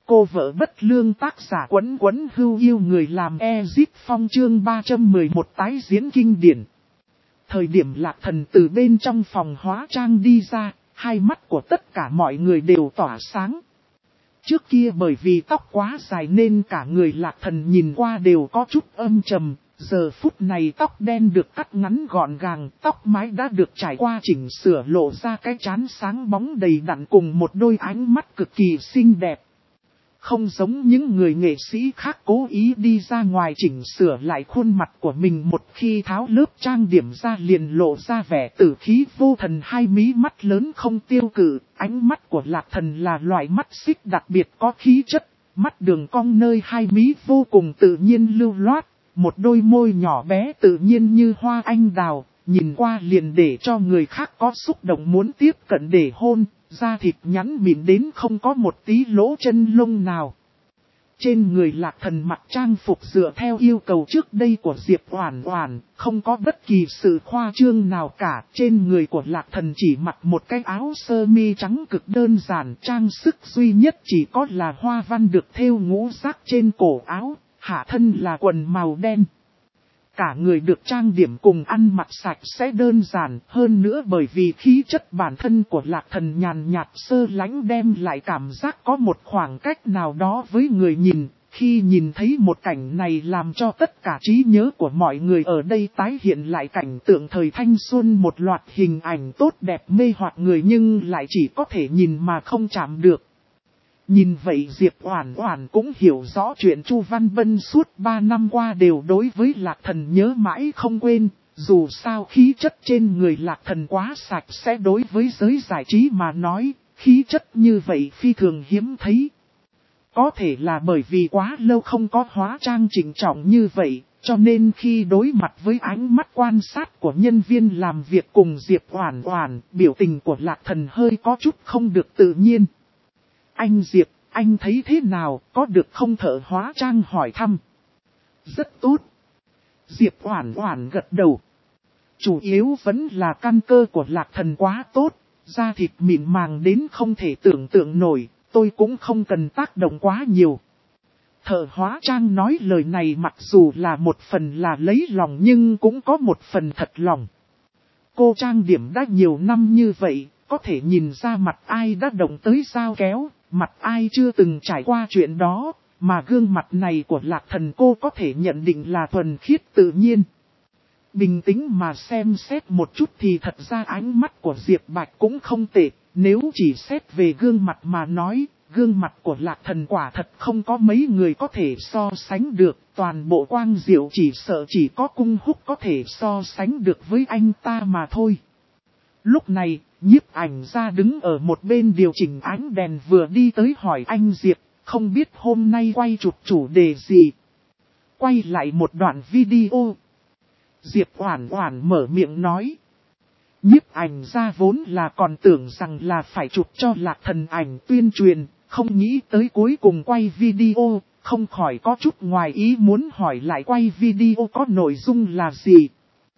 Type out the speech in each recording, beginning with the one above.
Cô vợ bất lương tác giả Quấn Quấn Hưu yêu người làm Ezip Phong chương 311 tái diễn kinh điển. Thời điểm Lạc Thần từ bên trong phòng hóa trang đi ra, hai mắt của tất cả mọi người đều tỏa sáng. Trước kia bởi vì tóc quá dài nên cả người Lạc Thần nhìn qua đều có chút âm trầm. Giờ phút này tóc đen được cắt ngắn gọn gàng, tóc mái đã được trải qua chỉnh sửa lộ ra cái trán sáng bóng đầy đặn cùng một đôi ánh mắt cực kỳ xinh đẹp. Không giống những người nghệ sĩ khác cố ý đi ra ngoài chỉnh sửa lại khuôn mặt của mình một khi tháo lớp trang điểm ra liền lộ ra vẻ tử khí vô thần, hai mí mắt lớn không tiêu cự. Ánh mắt của Lạc Thần là loại mắt xích đặc biệt có khí chất, mắt đường cong nơi hai mí vô cùng tự nhiên lưu loát. Một đôi môi nhỏ bé tự nhiên như hoa anh đào, nhìn qua liền để cho người khác có xúc động muốn tiếp cận để hôn, da thịt nhắn mịn đến không có một tí lỗ chân lông nào. Trên người Lạc Thần mặc trang phục dựa theo yêu cầu trước đây của Diệp Oản Oản, không có bất kỳ sự khoa trương nào cả. Trên người của Lạc Thần chỉ mặc một cái áo sơ mi trắng cực đơn giản, trang sức duy nhất chỉ có là hoa văn được thêu ngũ sắc trên cổ áo. Hạ thân là quần màu đen. Cả người được trang điểm cùng ăn mặc sạch sẽ đơn giản, hơn nữa bởi vì khí chất bản thân của Lạc Thần nhàn nhạt sơ lánh đem lại cảm giác có một khoảng cách nào đó với người nhìn. Khi nhìn thấy một cảnh này làm cho tất cả trí nhớ của mọi người ở đây tái hiện lại cảnh tượng thời thanh xuân, một loạt hình ảnh tốt đẹp mê hoặc người nhưng lại chỉ có thể nhìn mà không chạm được. Nhìn vậy Diệp Oản Oản cũng hiểu rõ chuyện Chu Văn Bân suốt 3 năm qua đều đối với Lạc Thần nhớ mãi không quên, dù sao khí chất trên người Lạc Thần quá sạch sẽ, đối với giới giải trí mà nói, khí chất như vậy phi thường hiếm thấy. Có thể là bởi vì quá lâu không có hóa trang chỉnh trọng như vậy, cho nên khi đối mặt với ánh mắt quan sát của nhân viên làm việc cùng Diệp Oản Oản, biểu tình của Lạc Thần hơi có chút không được tự nhiên. Anh Diệp, anh thấy thế nào, có được không? Thợ hóa trang hỏi thăm. Rất tốt. Diệp Oản Oản gật đầu. Chủ yếu vẫn là căn cơ của Lạc Thần quá tốt, da thịt mịn màng đến không thể tưởng tượng nổi, tôi cũng không cần tác động quá nhiều. Thợ hóa trang nói lời này mặc dù là một phần là lấy lòng nhưng cũng có một phần thật lòng. Cô trang điểm đã nhiều năm như vậy, có thể nhìn ra mặt ai đã động tới dao kéo. Mặt ai chưa từng trải qua chuyện đó, mà gương mặt này của Lạc Thần cô có thể nhận định là thuần khiết tự nhiên. Bình tĩnh mà xem xét một chút thì thật ra ánh mắt của Diệp Bạch cũng không tệ, nếu chỉ xét về gương mặt mà nói, gương mặt của Lạc Thần quả thật không có mấy người có thể so sánh được, toàn bộ quang diệu chỉ sợ chỉ có Cung Húc có thể so sánh được với anh ta mà thôi. Lúc này, nhiếp ảnh ra đứng ở một bên điều chỉnh ánh đèn vừa đi tới hỏi anh Diệp, không biết hôm nay quay chụp chủ đề gì. Quay lại một đoạn video. Diệp Oản Oản mở miệng nói. Nhiếp ảnh ra vốn là còn tưởng rằng là phải chụp cho Lạc Thần ảnh tuyên truyền, không nghĩ tới cuối cùng quay video, không khỏi có chút ngoài ý muốn hỏi lại quay video có nội dung là gì.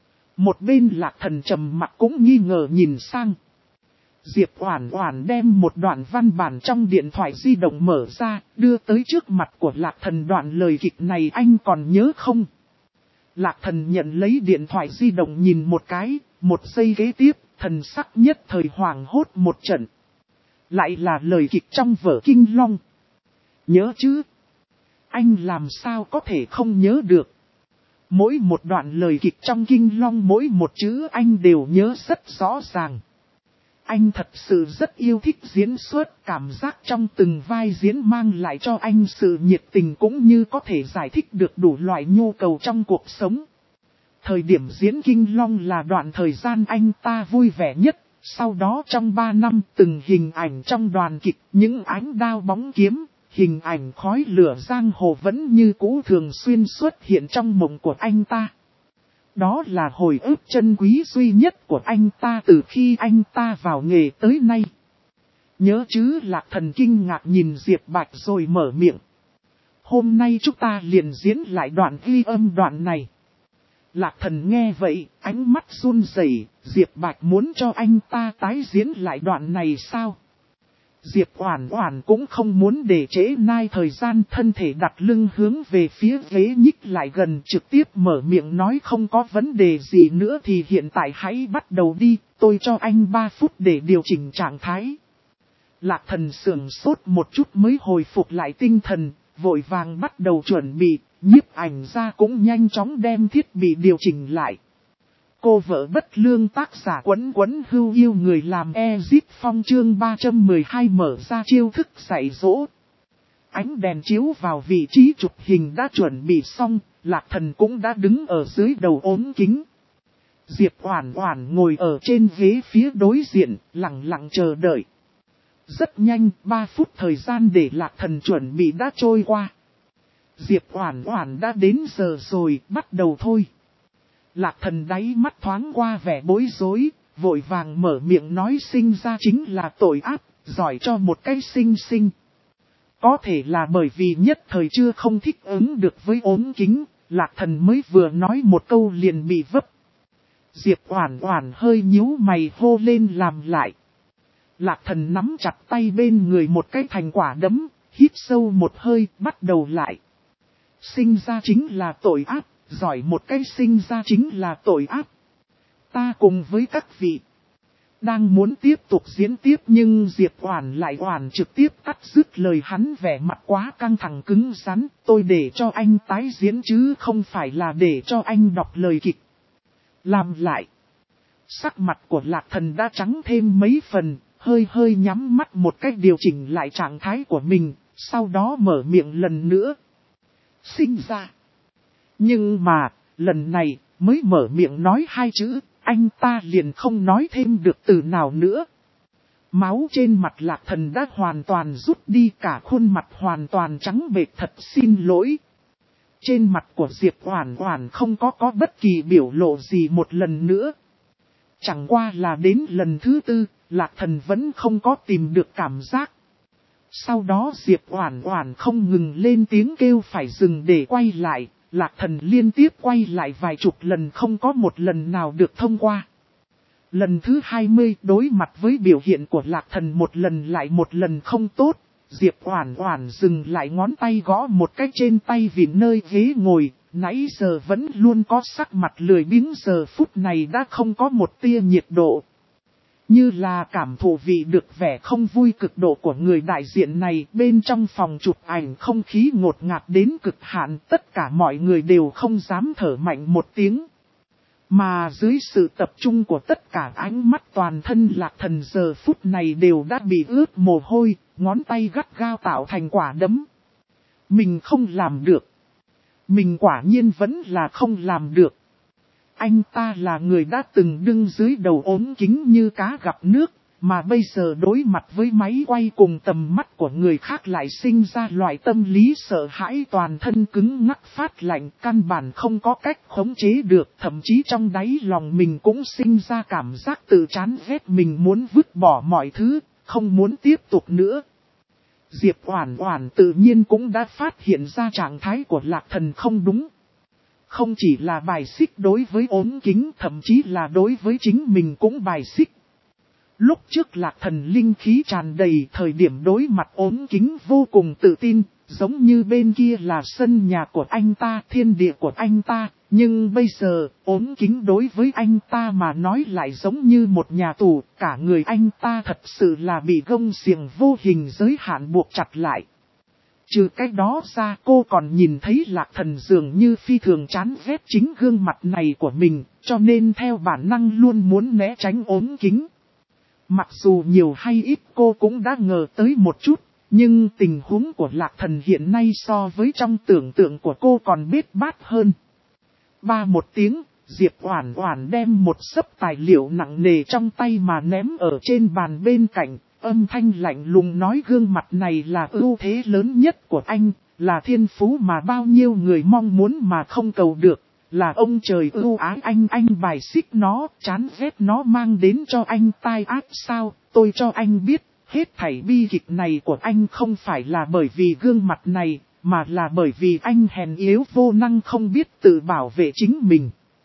Một bên Lạc Thần trầm mặc cũng nghi ngờ nhìn sang. Diệp Oản Oản đem một đoạn văn bản trong điện thoại di động mở ra, đưa tới trước mặt của Lạc Thần. Đoạn lời kịch này anh còn nhớ không? Lạc Thần nhận lấy điện thoại di động nhìn một cái, một giây kế tiếp, thần sắc nhất thời hoảng hốt một trận. Lại là lời kịch trong vở Kinh Long. Nhớ chứ? Anh làm sao có thể không nhớ được? Mỗi một đoạn lời kịch trong Kinh Long mỗi một chữ anh đều nhớ rất rõ ràng. Anh thật sự rất yêu thích diễn xuất, cảm giác trong từng vai diễn mang lại cho anh sự nhiệt tình cũng như có thể giải thích được đủ loại nhu cầu trong cuộc sống. Thời điểm diễn Kinh Long là đoạn thời gian anh ta vui vẻ nhất, sau đó trong 3 năm từng hình ảnh trong đoàn kịch, những ánh đao bóng kiếm, hình ảnh khói lửa giang hồ vẫn như cũ thường xuyên xuất hiện trong mộng của anh ta. Đó là hồi ức chân quý duy nhất của anh ta từ khi anh ta vào nghề tới nay. Nhớ chứ? Lạc Thần kinh ngạc nhìn Diệp Bạch rồi mở miệng. Hôm nay chúng ta liền diễn lại đoạn ghi âm đoạn này. Lạc Thần nghe vậy, ánh mắt run rẩy. Diệp Bạch muốn cho anh ta tái diễn lại đoạn này sao? Diệp Oản Oản cũng không muốn để trễ nai thời gian, thân thể đặt lưng hướng về phía ghế nhích lại gần, trực tiếp mở miệng nói không có vấn đề gì nữa thì hiện tại hãy bắt đầu đi, tôi cho anh 3 phút để điều chỉnh trạng thái. Lạc Thần sững sốt một chút mới hồi phục lại tinh thần, vội vàng bắt đầu chuẩn bị, nhiếp ảnh ra cũng nhanh chóng đem thiết bị điều chỉnh lại. Cô vợ bất lương tác giả Quấn Quấn Hưu yêu người làm Ezip Phong chương 312 mở ra chiêu thức dạy dỗ. Ánh đèn chiếu vào vị trí chụp hình đã chuẩn bị xong, Lạc Thần cũng đã đứng ở dưới đầu ốm kính. Diệp Oản Oản ngồi ở trên ghế phía đối diện, lặng lặng chờ đợi. Rất nhanh, 3 phút thời gian để Lạc Thần chuẩn bị đã trôi qua. Diệp Oản Oản đã đến giờ rồi, bắt đầu thôi. Lạc Thần đáy mắt thoáng qua vẻ bối rối, vội vàng mở miệng nói sinh ra chính là tội ác, giỏi cho một cái xinh xinh. Có thể là bởi vì nhất thời chưa không thích ứng được với ốm kính, Lạc Thần mới vừa nói một câu liền bị vấp. Diệp Oản Oản hơi nhíu mày hô lên làm lại. Lạc Thần nắm chặt tay bên người một cái thành quả đấm, hít sâu một hơi, bắt đầu lại. Sinh ra chính là tội ác, giỏi một cái sinh ra chính là tội ác. Ta cùng với các vị đang muốn tiếp tục diễn tiếp nhưng Diệp Oản lại trực tiếp cắt dứt lời hắn, vẻ mặt quá căng thẳng cứng rắn. Tôi để cho anh tái diễn chứ không phải là để cho anh đọc lời kịch. Làm lại. Sắc mặt của Lạc Thần đã trắng thêm mấy phần, hơi nhắm mắt một cách điều chỉnh lại trạng thái của mình, sau đó mở miệng lần nữa. Sinh ra. Nhưng mà, lần này, mới mở miệng nói 2 chữ, anh ta liền không nói thêm được từ nào nữa. Máu trên mặt Lạc Thần đã hoàn toàn rút đi, cả khuôn mặt hoàn toàn trắng bệch, thật xin lỗi. Trên mặt của Diệp Oản Oản không có bất kỳ biểu lộ gì một lần nữa. Chẳng qua là đến lần thứ 4, Lạc Thần vẫn không có tìm được cảm giác. Sau đó Diệp Oản Oản không ngừng lên tiếng kêu phải dừng để quay lại. Lạc Thần liên tiếp quay lại vài chục lần không có một lần nào được thông qua. Lần thứ 20 đối mặt với biểu hiện của Lạc Thần một lần lại một lần không tốt. Diệp Oản Oản dừng lại ngón tay gõ một cái trên tay vịn nơi ghế ngồi. Nãy giờ vẫn luôn có sắc mặt lười biếng, giờ phút này đã không có một tia nhiệt độ. Như là cảm thụ vị được vẻ không vui cực độ của người đại diện này, bên trong phòng chụp ảnh không khí ngột ngạt đến cực hạn, tất cả mọi người đều không dám thở mạnh một tiếng. Mà dưới sự tập trung của tất cả ánh mắt, toàn thân Lạc Thần giờ phút này đều đã bị ướt mồ hôi, ngón tay gắt gao tạo thành quả đấm. Mình không làm được. Mình quả nhiên vẫn là không làm được. Anh ta là người đã từng đứng dưới đầu ốm kính như cá gặp nước, mà bây giờ đối mặt với máy quay cùng tầm mắt của người khác lại sinh ra loại tâm lý sợ hãi, toàn thân cứng ngắc phát lạnh, căn bản không có cách khống chế được, thậm chí trong đáy lòng mình cũng sinh ra cảm giác tự chán ghét, mình muốn vứt bỏ mọi thứ, không muốn tiếp tục nữa. Diệp Oản Oản tự nhiên cũng đã phát hiện ra trạng thái của Lạc Thần không đúng. Không chỉ là bài xích đối với ốm kính, thậm chí là đối với chính mình cũng bài xích. Lúc trước Lạc Thần linh khí tràn đầy, thời điểm đối mặt ốm kính vô cùng tự tin, giống như bên kia là sân nhà của anh ta, thiên địa của anh ta. Nhưng bây giờ, ốm kính đối với anh ta mà nói lại giống như một nhà tù, cả người anh ta thật sự là bị gông xiềng vô hình giới hạn buộc chặt lại. Trừ cái đó ra, cô còn nhìn thấy Lạc Thần dường như phi thường chán ghét chính gương mặt này của mình, cho nên theo bản năng luôn muốn né tránh ốm kính. Mặc dù nhiều hay ít cô cũng đã ngờ tới một chút, nhưng tình huống của Lạc Thần hiện nay so với trong tưởng tượng của cô còn bết bát hơn. Ba một tiếng, Diệp Oản Oản đem một xấp tài liệu nặng nề trong tay mà ném ở trên bàn bên cạnh. Âm thanh lạnh lùng nói gương mặt này là ưu thế lớn nhất của anh, là thiên phú mà bao nhiêu người mong muốn mà không cầu được, là ông trời ưu ái anh bài xích nó, chán ghét nó mang đến cho anh tai ác sao, tôi cho anh biết, hết thảy bi kịch này của anh không phải là bởi vì gương mặt này, mà là bởi vì anh hèn yếu vô năng không biết tự bảo vệ chính mình.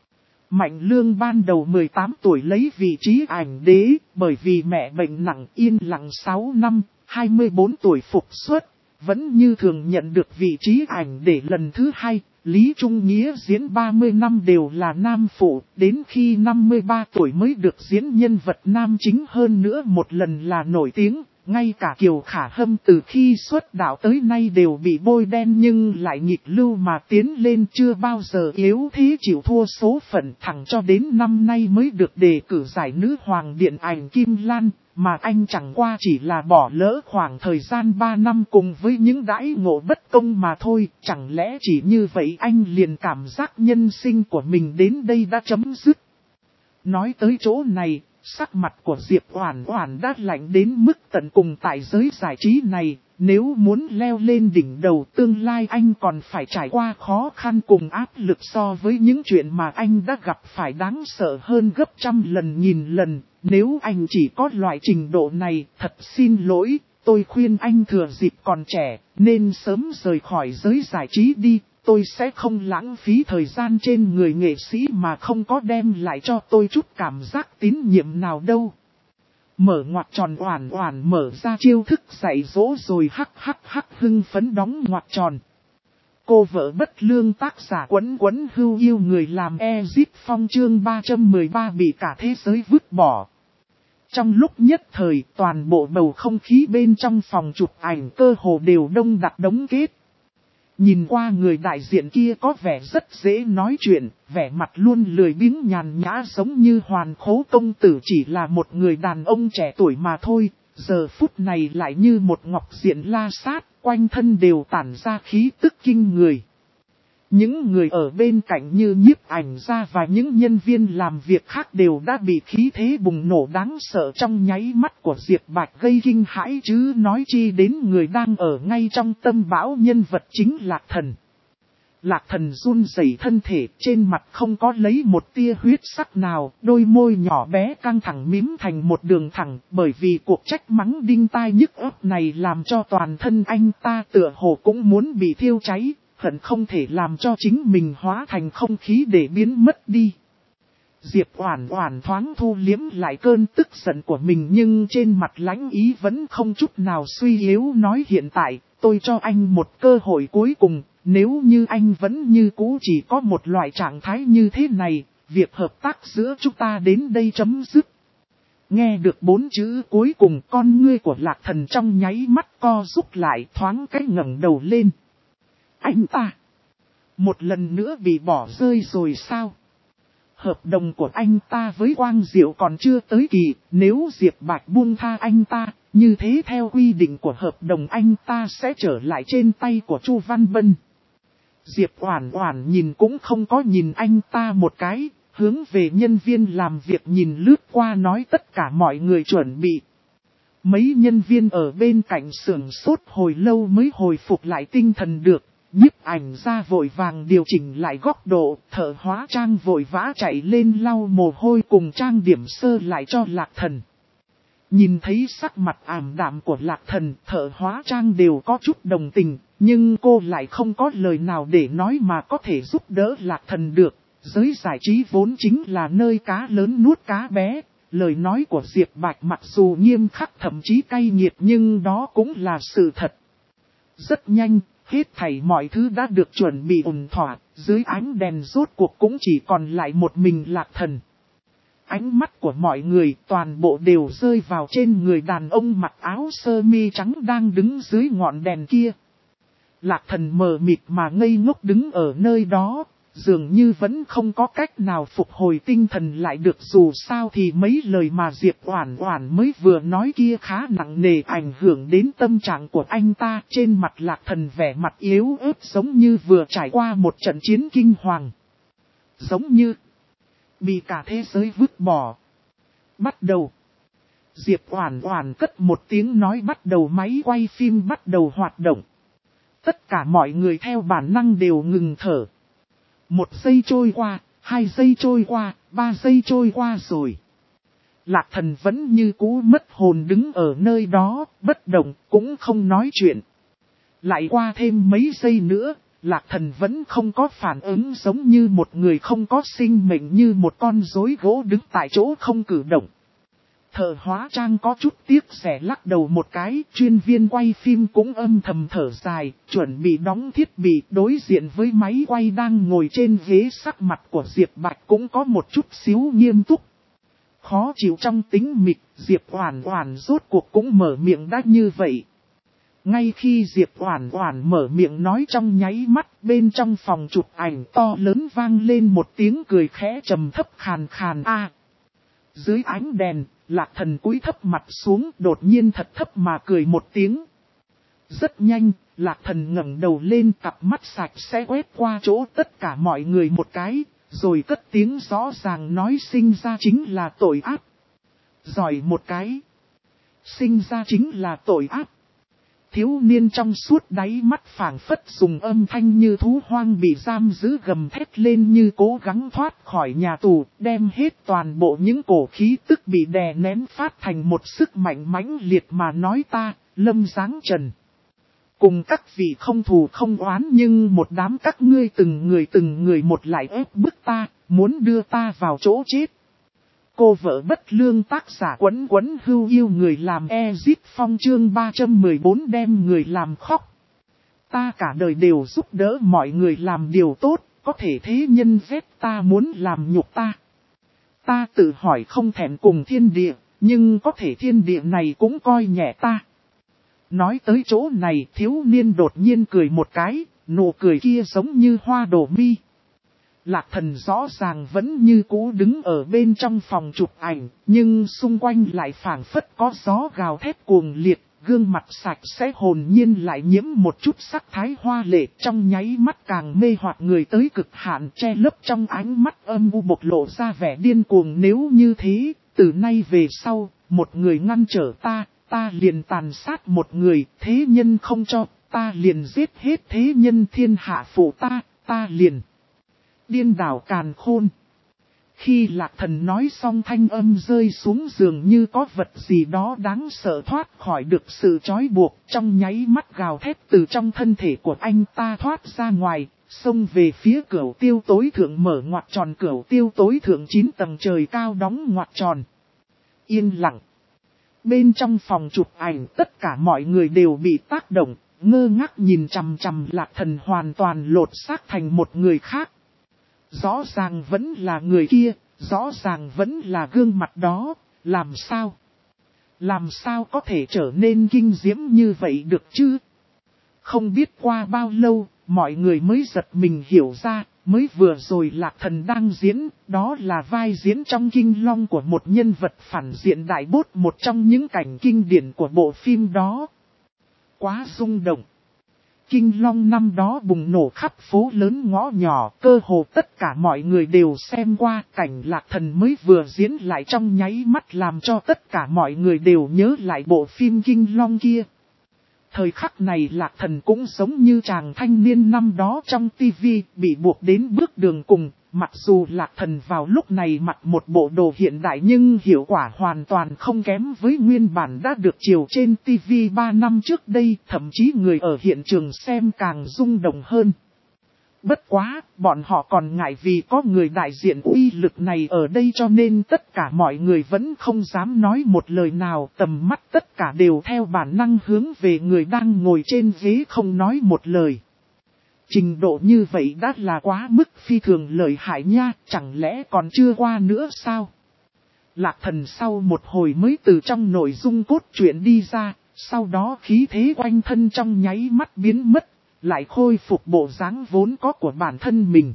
Mạnh Lương ban đầu 18 tuổi lấy vị trí ảnh đế, bởi vì mẹ bệnh nặng yên lặng 6 năm, 24 tuổi phục xuất, vẫn như thường nhận được vị trí ảnh để lần thứ 2. Lý Trung Nghĩa diễn 30 năm đều là nam phụ, đến khi 53 tuổi mới được diễn nhân vật nam chính, hơn nữa một lần là nổi tiếng. Ngay cả Kiều Khả Hâm từ khi xuất đạo tới nay đều bị bôi đen nhưng lại nghịch lưu mà tiến lên, chưa bao giờ yếu thế chịu thua số phận, thẳng cho đến năm nay mới được đề cử giải nữ hoàng điện ảnh Kim Lan. Mà anh chẳng qua chỉ là bỏ lỡ khoảng thời gian 3 năm cùng với những đãi ngộ bất công mà thôi. Chẳng lẽ chỉ như vậy anh liền cảm giác nhân sinh của mình đến đây đã chấm dứt? Nói tới chỗ này, sắc mặt của Diệp Oản Oản đã lạnh đến mức tận cùng tại giới giải trí này. Nếu muốn leo lên đỉnh đầu, tương lai anh còn phải trải qua khó khăn cùng áp lực so với những chuyện mà anh đã gặp phải đáng sợ hơn gấp trăm lần nghìn lần. Nếu anh chỉ có loại trình độ này, thật xin lỗi, tôi khuyên anh thừa dịp còn trẻ, nên sớm rời khỏi giới giải trí đi. Tôi sẽ không lãng phí thời gian trên người nghệ sĩ mà không có đem lại cho tôi chút cảm giác tín nhiệm nào đâu. Mở ngoặc tròn, Oản Oản mở ra chiêu thức dạy dỗ rồi hắc hắc hắc hưng phấn đóng ngoặc tròn. Cô vợ bất lương tác giả Quấn Quấn Hưu yêu người làm Ezip Phong chương 313 bị cả thế giới vứt bỏ. Trong lúc nhất thời, toàn bộ bầu không khí bên trong phòng chụp ảnh cơ hồ đều đông đặc đống kết. Nhìn qua người đại diện kia có vẻ rất dễ nói chuyện, vẻ mặt luôn lười biếng nhàn nhã giống như Hoàn Khố công tử chỉ là một người đàn ông trẻ tuổi mà thôi. Giờ phút này lại như một ngọc diện la sát, quanh thân đều tản ra khí tức kinh người. Những người ở bên cạnh như nhiếp ảnh gia và những nhân viên làm việc khác đều đã bị khí thế bùng nổ đáng sợ trong nháy mắt của Diệp Bạch gây kinh hãi, chứ nói chi đến người đang ở ngay trong tâm bão nhân vật chính Lạc Thần. Lạc Thần run rẩy thân thể, trên mặt không có lấy một tia huyết sắc nào, đôi môi nhỏ bé căng thẳng mím thành một đường thẳng, bởi vì cuộc trách mắng đinh tai nhức óc này làm cho toàn thân anh ta tựa hồ cũng muốn bị thiêu cháy. Hận không thể làm cho chính mình hóa thành không khí để biến mất đi. Diệp Oản Oản thoáng thu liếm lại cơn tức giận của mình nhưng trên mặt lãnh ý vẫn không chút nào suy yếu, nói hiện tại, tôi cho anh một cơ hội cuối cùng, nếu như anh vẫn như cũ chỉ có một loại trạng thái như thế này, việc hợp tác giữa chúng ta đến đây chấm dứt. Nghe được 4 chữ cuối cùng, con ngươi của Lạc Thần trong nháy mắt co rúm lại, thoáng cái ngẩng đầu lên. Anh ta một lần nữa bị bỏ rơi rồi sao? Hợp đồng của anh ta với Quang Diệu còn chưa tới kỳ, nếu Diệp Bạch buông tha anh ta, như thế theo quy định của hợp đồng anh ta sẽ trở lại trên tay của Chu Văn Bân. Diệp Oản Oản nhìn cũng không có nhìn anh ta một cái, hướng về nhân viên làm việc nhìn lướt qua nói tất cả mọi người chuẩn bị. Mấy nhân viên ở bên cạnh sưởng sốt hồi lâu mới hồi phục lại tinh thần được. Nhiếp ảnh ra vội vàng điều chỉnh lại góc độ, thợ hóa trang vội vã chạy lên lau mồ hôi cùng trang điểm sơ lại cho Lạc Thần. Nhìn thấy sắc mặt ảm đạm của Lạc Thần, thợ hóa trang đều có chút đồng tình, nhưng cô lại không có lời nào để nói mà có thể giúp đỡ Lạc Thần được. Giới giải trí vốn chính là nơi cá lớn nuốt cá bé, lời nói của Diệp Bạch mặc dù nghiêm khắc thậm chí cay nghiệt nhưng đó cũng là sự thật. Rất nhanh. Hết thảy mọi thứ đã được chuẩn bị ổn thỏa, dưới ánh đèn rốt cuộc cũng chỉ còn lại một mình Lạc Thần. Ánh mắt của mọi người toàn bộ đều rơi vào trên người đàn ông mặc áo sơ mi trắng đang đứng dưới ngọn đèn kia. Lạc Thần mờ mịt mà ngây ngốc đứng ở nơi đó, dường như vẫn không có cách nào phục hồi tinh thần lại được, dù sao thì mấy lời mà Diệp Oản Oản mới vừa nói kia khá nặng nề ảnh hưởng đến tâm trạng của anh ta. Trên mặt Lạc Thần vẻ mặt yếu ớt giống như vừa trải qua một trận chiến kinh hoàng. Giống như bị cả thế giới vứt bỏ. Bắt đầu. Diệp Oản Oản cất một tiếng nói bắt đầu, máy quay phim bắt đầu hoạt động. Tất cả mọi người theo bản năng đều ngừng thở. 1 giây trôi qua, 2 giây trôi qua, 3 giây trôi qua rồi. Lạc Thần vẫn như cũ mất hồn đứng ở nơi đó, bất động, cũng không nói chuyện. Lại qua thêm mấy giây nữa, Lạc Thần vẫn không có phản ứng, giống như một người không có sinh mệnh, như một con rối gỗ đứng tại chỗ không cử động. Thợ hóa trang có chút tiếc rẻ lắc đầu một cái, chuyên viên quay phim cũng âm thầm thở dài, chuẩn bị đóng thiết bị. Đối diện với máy quay đang ngồi trên ghế, sắc mặt của Diệp Bạch cũng có một chút xíu nghiêm túc. Khó chịu trong tính mịch, Diệp Oản Oản rốt cuộc cũng mở miệng đã như vậy. Ngay khi Diệp Oản Oản mở miệng nói trong nháy mắt, bên trong phòng chụp ảnh to lớn vang lên một tiếng cười khẽ trầm thấp khàn khàn a. Dưới ánh đèn, Lạc Thần cúi thấp mặt xuống, đột nhiên thật thấp mà cười một tiếng. Rất nhanh, Lạc Thần ngẩng đầu lên, cặp mắt sạch sẽ quét qua chỗ tất cả mọi người một cái, rồi cất tiếng rõ ràng nói sinh ra chính là tội ác. Giỏi một cái. Sinh ra chính là tội ác. Thiếu niên trong suốt đáy mắt phảng phất dùng âm thanh như thú hoang bị giam giữ gầm thét lên, như cố gắng thoát khỏi nhà tù, đem hết toàn bộ những cổ khí tức bị đè nén phát thành một sức mạnh mãnh liệt mà nói ta, Lâm Giáng Trần. Cùng các vị không thù không oán, nhưng một đám các ngươi từng người một lại ép bức ta, muốn đưa ta vào chỗ chết. Cô vợ bất lương, tác giả Quấn Quấn Hưu Yêu người làm Ezip Phong, chương 314 đem người làm khóc. Ta cả đời đều giúp đỡ mọi người làm điều tốt, có thể thế nhân ghét ta, muốn làm nhục ta. Ta tự hỏi không thèm cùng thiên địa, nhưng có thể thiên địa này cũng coi nhẹ ta. Nói tới chỗ này, thiếu niên đột nhiên cười một cái, nụ cười kia giống như hoa đổ mi. Lạc Thần rõ ràng vẫn như cũ đứng ở bên trong phòng chụp ảnh, nhưng xung quanh lại phảng phất có gió gào thét cuồng liệt, gương mặt sạch sẽ hồn nhiên lại nhiễm một chút sắc thái hoa lệ, trong nháy mắt càng mê hoặc người tới cực hạn, che lấp trong ánh mắt âm u bộc lộ ra vẻ điên cuồng. Nếu như thế, từ nay về sau, một người ngăn trở ta, ta liền tàn sát một người, thế nhân không cho, ta liền giết hết thế nhân thiên hạ phụ ta, ta liền điên đảo càn khôn. Khi Lạc Thần nói xong, thanh âm rơi xuống dường như có vật gì đó đáng sợ thoát khỏi được sự trói buộc, trong nháy mắt gào thét từ trong thân thể của anh ta thoát ra ngoài, xông về phía cửu tiêu tối thượng, mở ngoặc tròn. Cửu tiêu tối thượng 9 tầng trời cao đóng ngoặc tròn. Yên lặng. Bên trong phòng chụp ảnh tất cả mọi người đều bị tác động, ngơ ngác nhìn chằm chằm Lạc Thần hoàn toàn lột xác thành một người khác. Rõ ràng vẫn là người kia, rõ ràng vẫn là gương mặt đó, làm sao? Làm sao có thể trở nên kinh diễm như vậy được chứ? Không biết qua bao lâu, mọi người mới giật mình hiểu ra, mới vừa rồi Lạc Thần đang diễn, đó là vai diễn trong Kinh Long của một nhân vật phản diện đại bốt, một trong những cảnh kinh điển của bộ phim đó. Quá rung động. Kinh Long năm đó bùng nổ khắp phố lớn ngõ nhỏ, cơ hồ tất cả mọi người đều xem qua, cảnh Lạc Thần mới vừa diễn lại trong nháy mắt làm cho tất cả mọi người đều nhớ lại bộ phim Kinh Long kia. Thời khắc này Lạc Thần cũng giống như chàng thanh niên năm đó trong TV, bị buộc đến bước đường cùng. Mặc dù Lạc Thần vào lúc này mặc một bộ đồ hiện đại, nhưng hiệu quả hoàn toàn không kém với nguyên bản đã được chiếu trên TV 3 năm trước đây, thậm chí người ở hiện trường xem càng rung động hơn. Bất quá, bọn họ còn ngại vì có người đại diện uy lực này ở đây, cho nên tất cả mọi người vẫn không dám nói một lời nào, tầm mắt tất cả đều theo bản năng hướng về người đang ngồi trên ghế không nói một lời. Trình độ như vậy đã là quá mức phi thường lợi hại nha, chẳng lẽ còn chưa qua nữa sao? Lạc Thần sau một hồi mới từ trong nội dung cốt truyện đi ra, sau đó khí thế quanh thân trong nháy mắt biến mất, lại khôi phục bộ dáng vốn có của bản thân mình.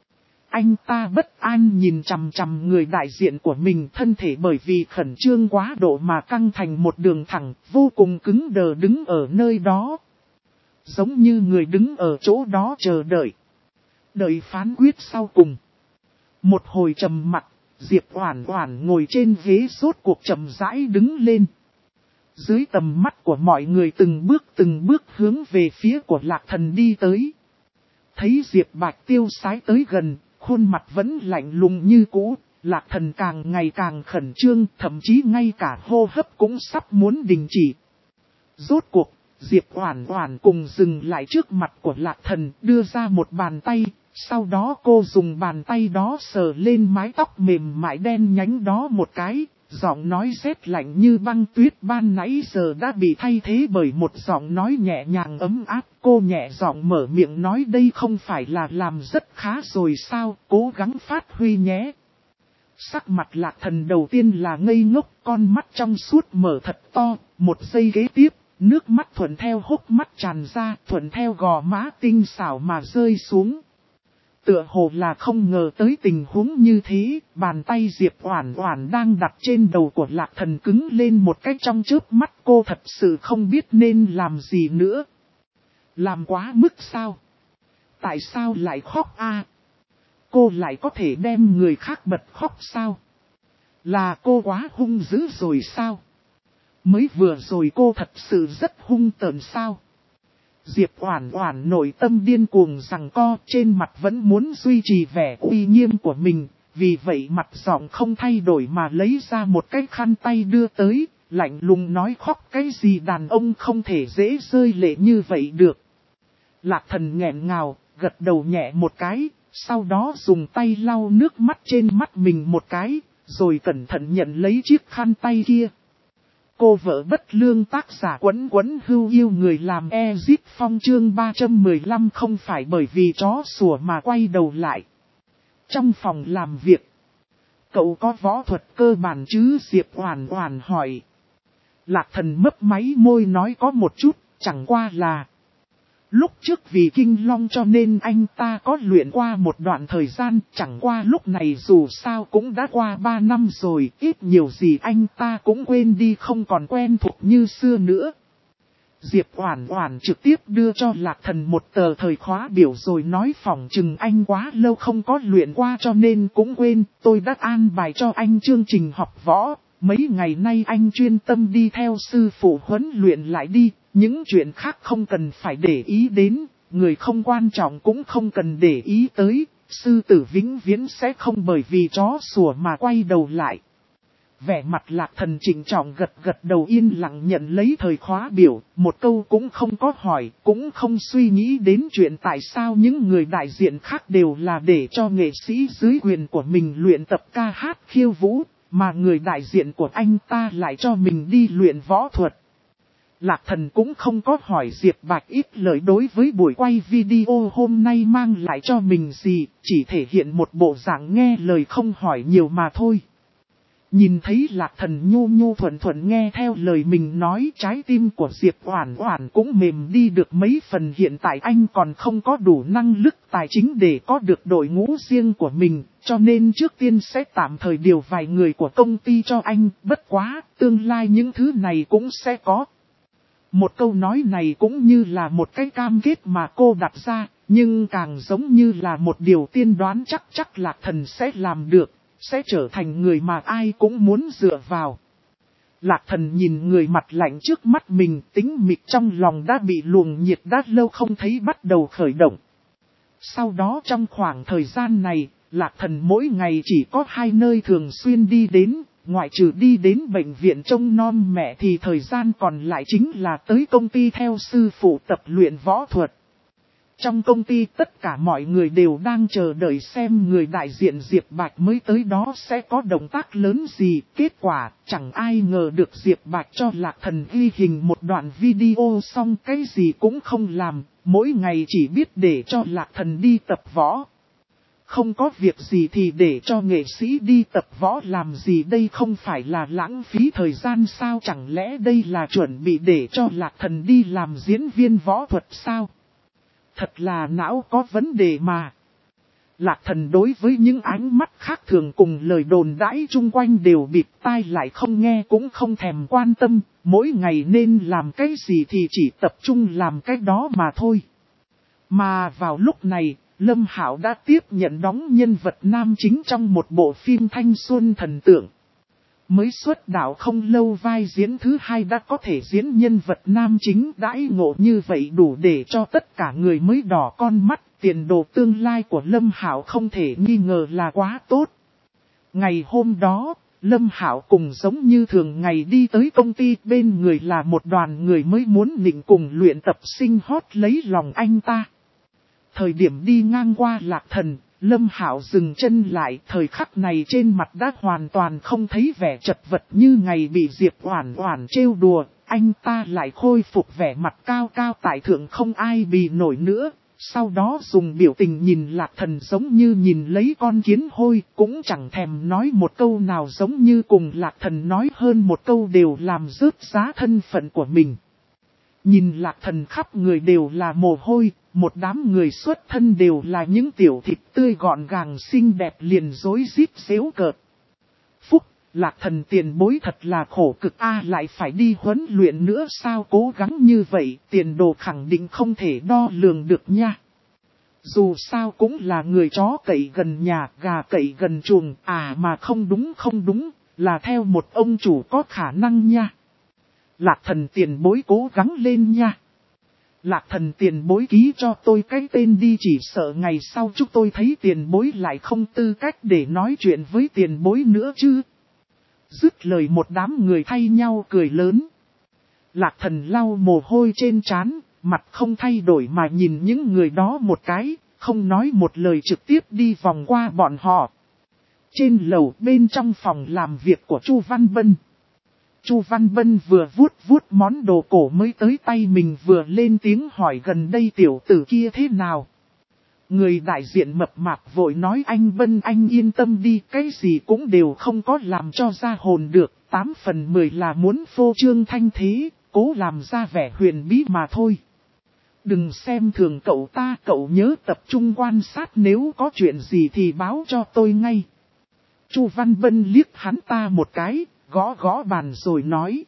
Anh ta bất an nhìn chằm chằm người đại diện của mình, thân thể bởi vì khẩn trương quá độ mà căng thành một đường thẳng, vô cùng cứng đờ đứng ở nơi đó. Giống như người đứng ở chỗ đó chờ đợi. Đợi phán quyết sau cùng. Một hồi trầm mặc, Diệp Oản Oản ngồi trên ghế rốt cuộc chậm rãi đứng lên. Dưới tầm mắt của mọi người từng bước hướng về phía của Lạc Thần đi tới. Thấy Diệp Bạch tiêu sái tới gần, khuôn mặt vẫn lạnh lùng như cũ, Lạc Thần càng ngày càng khẩn trương, thậm chí ngay cả hô hấp cũng sắp muốn đình chỉ. Rốt cuộc, Diệp Oản Oản cùng dừng lại trước mặt của Lạc Thần, đưa ra một bàn tay, sau đó cô dùng bàn tay đó sờ lên mái tóc mềm mại đen nhánh đó một cái, Giọng nói rét lạnh như băng tuyết ban nãy giờ đã bị thay thế bởi một giọng nói nhẹ nhàng ấm áp. Cô nhẹ giọng mở miệng nói đây không phải là làm rất khá rồi sao, cố gắng phát huy nhé. Sắc mặt Lạc Thần đầu tiên là ngây ngốc, con mắt trong suốt mở thật to, một giây kế tiếp, nước mắt thuận theo hốc mắt tràn ra, thuận theo gò má tinh xảo mà rơi xuống. Tựa hồ là không ngờ tới tình huống như thế, bàn tay Diệp Oản Oản đang đặt trên đầu của Lạc Thần cứng lên một cách trong chớp mắt, cô thật sự không biết nên làm gì nữa. Làm quá mức sao? Tại sao lại khóc a? Cô lại có thể đem người khác bật khóc sao? Là cô quá hung dữ rồi sao? Mới vừa rồi cô thật sự rất hung tợn sao? Diệp Oản Oản nội tâm điên cuồng giằng co, trên mặt vẫn muốn duy trì vẻ uy nghiêm của mình, vì vậy mặt giọng không thay đổi mà lấy ra một cái khăn tay đưa tới, lạnh lùng nói khóc cái gì đàn ông không thể dễ rơi lệ như vậy được. Lạc Thần nghẹn ngào, gật đầu nhẹ một cái, sau đó dùng tay lau nước mắt trên mắt mình một cái, rồi cẩn thận nhận lấy chiếc khăn tay kia. Cô vợ bất lương tác giả Quấn Quấn Hưu yêu người làm Ezip Phong chương 315 không phải bởi vì chó sủa mà quay đầu lại. Trong phòng làm việc, cậu có võ thuật cơ bản chứ? Diệp Oản Oản hỏi. Lạc Thần mấp máy môi nói có một chút, chẳng qua là lúc trước vì Kinh Long cho nên anh ta có luyện qua một đoạn thời gian, chẳng qua lúc này dù sao cũng đã qua 3 năm rồi, ít nhiều gì anh ta cũng quên đi không còn quen thuộc như xưa nữa. Diệp Oản Oản trực tiếp đưa cho Lạc Thần một tờ thời khóa biểu rồi nói phỏng chừng anh quá lâu không có luyện qua cho nên cũng quên, tôi đã an bài cho anh chương trình học võ, mấy ngày nay anh chuyên tâm đi theo sư phụ huấn luyện lại đi. Những chuyện khác không cần phải để ý đến, người không quan trọng cũng không cần để ý tới, sư tử vĩnh viễn sẽ không bởi vì chó sủa mà quay đầu lại. Vẻ mặt Lạc Thần trịnh trọng gật gật đầu yên lặng nhận lấy thời khóa biểu, một câu cũng không có hỏi, cũng không suy nghĩ đến chuyện tại sao những người đại diện khác đều là để cho nghệ sĩ dưới quyền của mình luyện tập ca hát khiêu vũ, mà người đại diện của anh ta lại cho mình đi luyện võ thuật. Lạc Thần cũng không có hỏi Diệp Bạch ít lời đối với buổi quay video hôm nay mang lại cho mình gì, chỉ thể hiện một bộ dạng nghe lời không hỏi nhiều mà thôi. Nhìn thấy Lạc Thần nhu nhu thuận thuận nghe theo lời mình nói, trái tim của Diệp Oản Oản cũng mềm đi được mấy phần. Hiện tại anh còn không có đủ năng lực tài chính để có được đội ngũ riêng của mình, cho nên trước tiên sẽ tạm thời điều vài người của công ty cho anh, bất quá, tương lai những thứ này cũng sẽ có. Một câu nói này cũng như là một cái cam kết mà cô đặt ra, nhưng càng giống như là một điều tiên đoán chắc Lạc Thần sẽ làm được, sẽ trở thành người mà ai cũng muốn dựa vào. Lạc Thần nhìn người mặt lạnh trước mắt mình, tính mịch trong lòng đã bị luồng nhiệt đã lâu không thấy bắt đầu khởi động. Sau đó trong khoảng thời gian này, Lạc Thần mỗi ngày chỉ có 2 nơi thường xuyên đi đến. Ngoại trừ đi đến bệnh viện trông nom mẹ thì thời gian còn lại chính là tới công ty theo sư phụ tập luyện võ thuật. Trong công ty tất cả mọi người đều đang chờ đợi xem người đại diện Diệp Bạch mới tới đó sẽ có động tác lớn gì. Kết quả chẳng ai ngờ được Diệp Bạch cho Lạc Thần ghi hình một đoạn video xong cái gì cũng không làm, mỗi ngày chỉ biết để cho Lạc Thần đi tập võ. Không có việc gì thì để cho nghệ sĩ đi tập võ làm gì, đây không phải là lãng phí thời gian sao? Chẳng lẽ đây là chuẩn bị để cho Lạc Thần đi làm diễn viên võ thuật sao? Thật là não có vấn đề mà. Lạc Thần đối với những ánh mắt khác thường cùng lời đồn đãi chung quanh đều bịt tai lại không nghe cũng không thèm quan tâm, mỗi ngày nên làm cái gì thì chỉ tập trung làm cái đó mà thôi. Mà vào lúc này, Lâm Hạo đã tiếp nhận đóng nhân vật nam chính trong một bộ phim thanh xuân thần tượng. Mới xuất đạo không lâu vai diễn thứ 2 đã có thể diễn nhân vật nam chính, đãi ngộ như vậy đủ để cho tất cả người mới đỏ con mắt, tiền đồ tương lai của Lâm Hạo không thể nghi ngờ là quá tốt. Ngày hôm đó, Lâm Hạo cùng giống như thường ngày đi tới công ty, bên người là một đoàn người mới muốn nịnh cùng luyện tập sinh hot lấy lòng anh ta. Thời điểm đi ngang qua Lạc Thần, Lâm Hạo dừng chân lại, thời khắc này trên mặt đã hoàn toàn không thấy vẻ chật vật như ngày bị Diệp Oản Oản trêu đùa, anh ta lại khôi phục vẻ mặt cao cao tại thượng không ai bì nổi nữa. Sau đó dùng biểu tình nhìn Lạc Thần giống như nhìn lấy con kiến hôi, cũng chẳng thèm nói một câu nào, giống như cùng Lạc Thần nói hơn một câu đều làm rớt giá thân phận của mình. Nhìn Lạc Thần khắp người đều là mồ hôi, một đám người xuất thân đều là những tiểu thịt tươi gọn gàng xinh đẹp liền rối rít giễu cợt. Phúc, Lạc Thần tiền bối thật là khổ cực lại phải đi huấn luyện nữa sao, cố gắng như vậy, tiền đồ khẳng định không thể đo lường được nha. Dù sao cũng là người chó cậy gần nhà, gà cậy gần chuồng, mà không đúng, là theo một ông chủ có khả năng nha. Lạc Thần tiền bối cố gắng lên nha. Lạc Thần tiền bối ký cho tôi cái tên đi, chỉ sợ ngày sau chúng tôi thấy tiền bối lại không tư cách để nói chuyện với tiền bối nữa chứ. Dứt lời một đám người thay nhau cười lớn. Lạc Thần lau mồ hôi trên trán, mặt không thay đổi mà nhìn những người đó một cái, không nói một lời trực tiếp đi vòng qua bọn họ. Trên lầu bên trong phòng làm việc của Chu Văn Bân. Chu Văn Bân vừa vuốt món đồ cổ mới tới tay mình vừa lên tiếng hỏi gần đây tiểu tử kia thế nào. Người đại diện mập mạp vội nói anh Bân anh yên tâm đi, cái gì cũng đều không có làm cho ra hồn được, 8 phần 10 là muốn phô trương thanh thế, cố làm ra vẻ huyền bí mà thôi. Đừng xem thường cậu ta, cậu nhớ tập trung quan sát, nếu có chuyện gì thì báo cho tôi ngay. Chu Văn Bân liếc hắn ta một cái, gõ bàn rồi nói.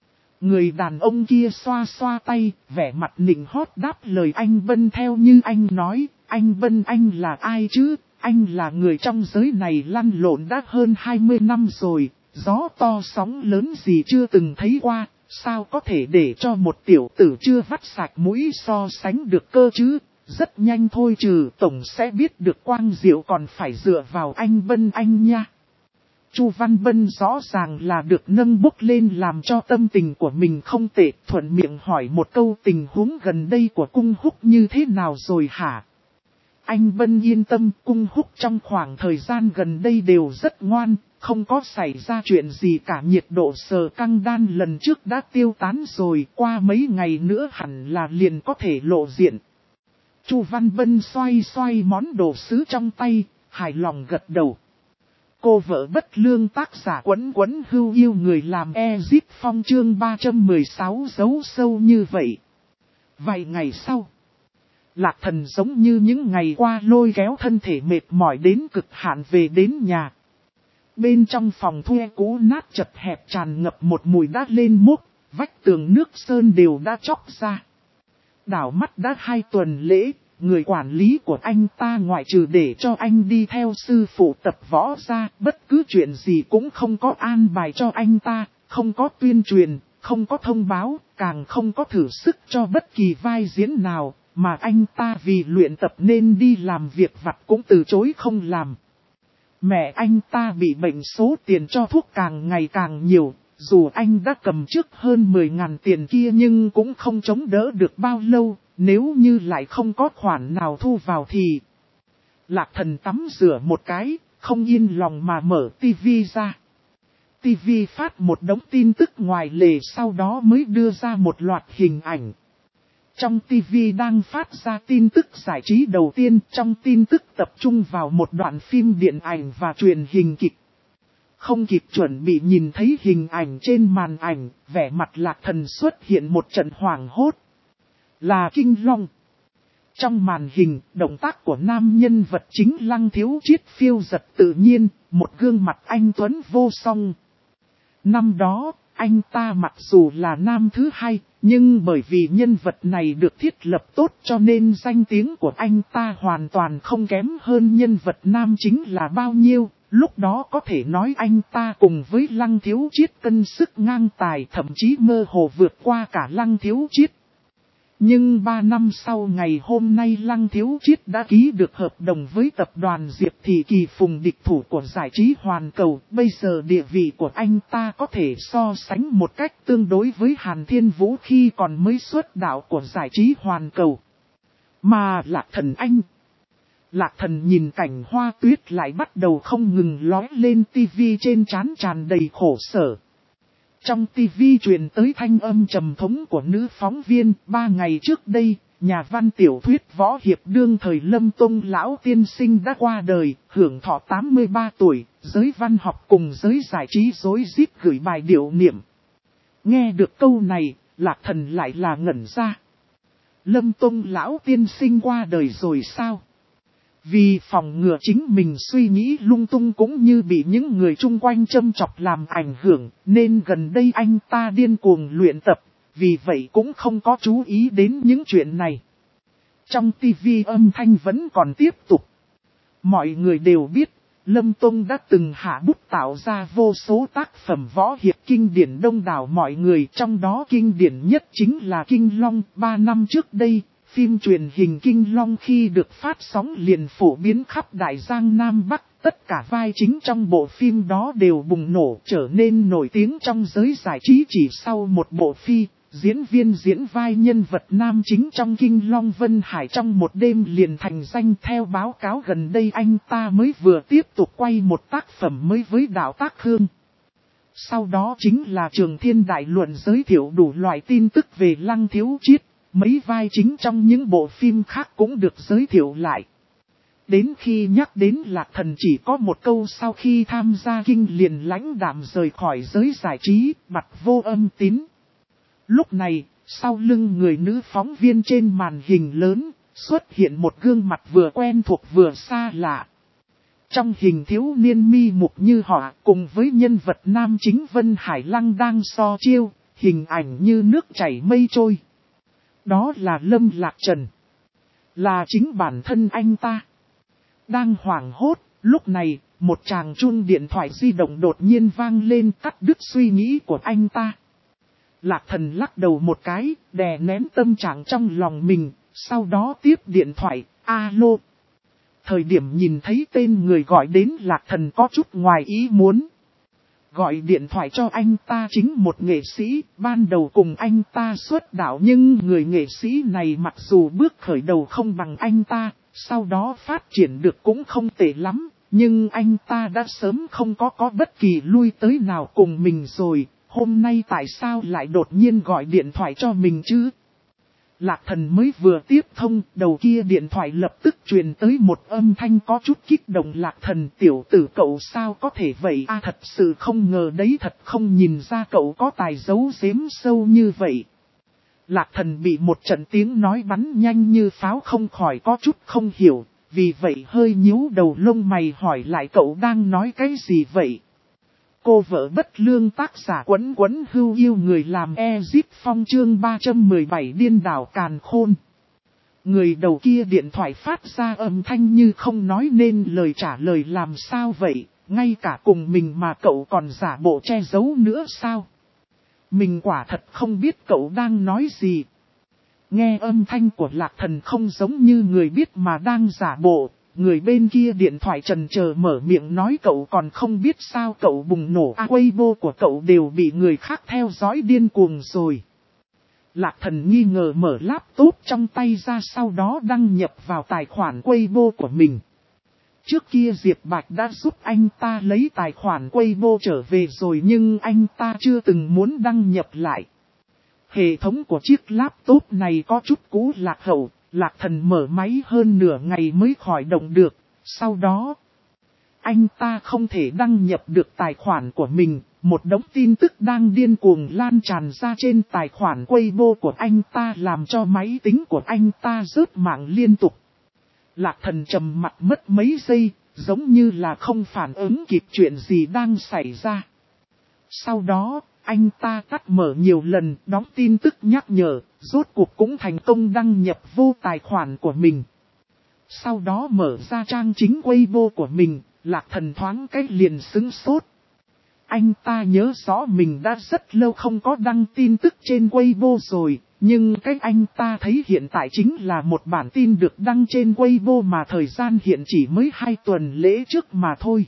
Người đàn ông kia xoa xoa tay, vẻ mặt nịnh hót đáp lời anh Bân theo như anh nói. Anh Bân anh là ai chứ? Anh là người trong giới này lăn lộn đã hơn 20 năm rồi, gió to sóng lớn gì chưa từng thấy qua, sao có thể để cho một tiểu tử chưa vắt sạch mũi so sánh được cơ chứ? Rất nhanh thôi, trừ tổng sẽ biết được quang diệu còn phải dựa vào anh Bân anh nha. Chu Văn Bân rõ ràng là được nâng bốc lên làm cho tâm tình của mình không tệ, thuận miệng hỏi một câu tình huống gần đây của Cung Húc như thế nào rồi hả? Anh Bân yên tâm, Cung Húc trong khoảng thời gian gần đây đều rất ngoan, không có xảy ra chuyện gì cả, nhiệt độ sờ căng đan lần trước đã tiêu tán rồi, qua mấy ngày nữa hẳn là liền có thể lộ diện. Chu Văn Bân xoay món đồ sứ trong tay, hài lòng gật đầu. Cô vợ bất lương tác giả Quấn hưu yêu người làm Ezip Phong chương 316 giấu sâu như vậy. Vài ngày sau, Lạc Thần giống như những ngày qua lôi kéo thân thể mệt mỏi đến cực hạn về đến nhà. Bên trong phòng thuê cũ nát chật hẹp tràn ngập một mùi đã lên mốc, vách tường nước sơn đều đã chóc ra. Đảo mắt đã 2 tuần lễ. Người quản lý của anh ta ngoại trừ để cho anh đi theo sư phụ tập võ ra, bất cứ chuyện gì cũng không có an bài cho anh ta, không có tuyên truyền, không có thông báo, càng không có thử sức cho bất kỳ vai diễn nào, mà anh ta vì luyện tập nên đi làm việc vặt cũng từ chối không làm. Mẹ anh ta bị bệnh, số tiền cho thuốc càng ngày càng nhiều, dù anh đã cầm trước hơn 10.000 tiền kia nhưng cũng không chống đỡ được bao lâu. Nếu như lại không có khoản nào thu vào thì... Lạc Thần tắm rửa một cái, không yên lòng mà mở tivi ra. Tivi phát một đống tin tức ngoài lề, sau đó mới đưa ra một loạt hình ảnh. Trong tivi đang phát ra tin tức giải trí đầu tiên, trong tin tức tập trung vào một đoạn phim điện ảnh và truyền hình kịch. Không kịp chuẩn bị nhìn thấy hình ảnh trên màn ảnh, vẻ mặt Lạc Thần xuất hiện một trận hoảng hốt. Là Kinh Long. Trong màn hình, động tác của nam nhân vật chính Lăng Thiếu Chiết phiêu giật tự nhiên, một gương mặt anh tuấn vô song. Năm đó, anh ta mặc dù là nam thứ 2, nhưng bởi vì nhân vật này được thiết lập tốt cho nên danh tiếng của anh ta hoàn toàn không kém hơn nhân vật nam chính là bao nhiêu. Lúc đó có thể nói anh ta cùng với Lăng Thiếu Chiết cân sức ngang tài, thậm chí mơ hồ vượt qua cả Lăng Thiếu Chiết. Nhưng 3 năm sau ngày hôm nay Lăng Thiếu Chiết đã ký được hợp đồng với tập đoàn Diệp Thị Kỳ Phùng, địch thủ của giải trí hoàn cầu. Bây giờ địa vị của anh ta có thể so sánh một cách tương đối với Hàn Thiên Vũ khi còn mới xuất đạo của giải trí hoàn cầu. Mà Lạc Thần anh, Lạc Thần nhìn cảnh Hoa Tuyết lại bắt đầu không ngừng lóe lên tivi trên trán tràn đầy khổ sở. Trong tivi truyền tới thanh âm trầm thống của nữ phóng viên. 3 ngày trước đây, nhà văn tiểu thuyết võ hiệp đương thời Lâm Tông lão tiên sinh đã qua đời, hưởng thọ 83 tuổi, giới văn học cùng giới giải trí rối rít gửi bài điệu niệm. Nghe được câu này, Lạc Thần lại là ngẩn ra. Lâm Tông lão tiên sinh qua đời rồi sao? Vì phòng ngừa chính mình suy nghĩ lung tung cũng như bị những người chung quanh châm chọc làm ảnh hưởng, nên gần đây anh ta điên cuồng luyện tập, vì vậy cũng không có chú ý đến những chuyện này. Trong tivi âm thanh vẫn còn tiếp tục. Mọi người đều biết, Lâm Tông đã từng hạ bút tạo ra vô số tác phẩm võ hiệp kinh điển đông đảo mọi người, trong đó kinh điển nhất chính là Kinh Long. 3 năm trước đây, phim truyền hình Kinh Long khi được phát sóng liền phổ biến khắp Đại Giang Nam Bắc, tất cả vai chính trong bộ phim đó đều bùng nổ trở nên nổi tiếng trong giới giải trí chỉ sau một bộ phim. Diễn viên diễn vai nhân vật nam chính trong Kinh Long Vân Hải trong một đêm liền thành danh. Theo báo cáo gần đây anh ta mới vừa tiếp tục quay một tác phẩm mới với đạo tác Hương. Sau đó chính là Trường Thiên Đại Luận giới thiệu đủ loại tin tức về Lăng Thiếu Chiết. Mấy vai chính trong những bộ phim khác cũng được giới thiệu lại. Đến khi nhắc đến Lạc Thần chỉ có một câu sau khi tham gia kinh liền lãnh đạm rời khỏi giới giải trí, bặt vô âm tín. Lúc này, sau lưng người nữ phóng viên trên màn hình lớn, xuất hiện một gương mặt vừa quen thuộc vừa xa lạ. Trong hình thiếu niên mi mục như họ cùng với nhân vật nam chính Vân Hải Lăng đang so chiêu, hình ảnh như nước chảy mây trôi. Đó là Lâm Lạc Trần. Là chính bản thân anh ta. Đang hoảng hốt, lúc này, một tràng chuông điện thoại di động đột nhiên vang lên cắt đứt suy nghĩ của anh ta. Lạc Thần lắc đầu một cái, đè nén tâm trạng trong lòng mình, sau đó tiếp điện thoại, alo. Thời điểm nhìn thấy tên người gọi đến Lạc Thần có chút ngoài ý muốn. Gọi điện thoại cho anh ta chính một nghệ sĩ, ban đầu cùng anh ta xuất đạo nhưng người nghệ sĩ này mặc dù bước khởi đầu không bằng anh ta, sau đó phát triển được cũng không tệ lắm, nhưng anh ta đã sớm không có bất kỳ lui tới nào cùng mình rồi. Hôm nay tại sao lại đột nhiên gọi điện thoại cho mình chứ? Lạc Thần mới vừa tiếp thông, đầu kia điện thoại lập tức truyền tới một âm thanh có chút kích động. Lạc Thần, tiểu tử cậu sao có thể vậy à, thật sự không ngờ đấy, thật không nhìn ra cậu có tài giấu giếm sâu như vậy. Lạc Thần bị một trận tiếng nói bắn nhanh như pháo không khỏi có chút không hiểu, vì vậy hơi nhíu đầu lông mày hỏi lại cậu đang nói cái gì vậy? Cô vợ bất lương tác giả Quấn Quấn Hưu yêu người làm Ezip Phong chương 317 điên đảo càn khôn. Người đầu kia điện thoại phát ra âm thanh như không nói nên lời trả lời làm sao vậy, ngay cả cùng mình mà cậu còn giả bộ che giấu nữa sao? Mình quả thật không biết cậu đang nói gì. Nghe âm thanh của Lạc Thần không giống như người biết mà đang giả bộ. Người bên kia điện thoại trần chờ mở miệng nói cậu còn không biết sao cậu bùng nổ Weibo của cậu đều bị người khác theo dõi điên cuồng rồi. Lạc Thần nghi ngờ mở laptop trong tay ra sau đó đăng nhập vào tài khoản Weibo của mình. Trước kia Diệp Bạch đã giúp anh ta lấy tài khoản Weibo trở về rồi nhưng anh ta chưa từng muốn đăng nhập lại. Hệ thống của chiếc laptop này có chút cũ lạc hậu. Lạc Thần mở máy hơn nửa ngày mới khởi động được, sau đó anh ta không thể đăng nhập được tài khoản của mình, một đống tin tức đang điên cuồng lan tràn ra trên tài khoản Weibo của anh ta làm cho máy tính của anh ta rớt mạng liên tục. Lạc Thần trầm mặt mất mấy giây, giống như là không phản ứng kịp chuyện gì đang xảy ra. Sau đó, anh ta tắt mở nhiều lần, đóng tin tức nhắc nhở, rốt cuộc cũng thành công đăng nhập vô tài khoản của mình. Sau đó mở ra trang chính Weibo của mình, Lạc Thần thoáng cái liền sững sốt. Anh ta nhớ rõ mình đã rất lâu không có đăng tin tức trên Weibo rồi, nhưng cái anh ta thấy hiện tại chính là một bản tin được đăng trên Weibo mà thời gian hiện chỉ mới 2 tuần lễ trước mà thôi.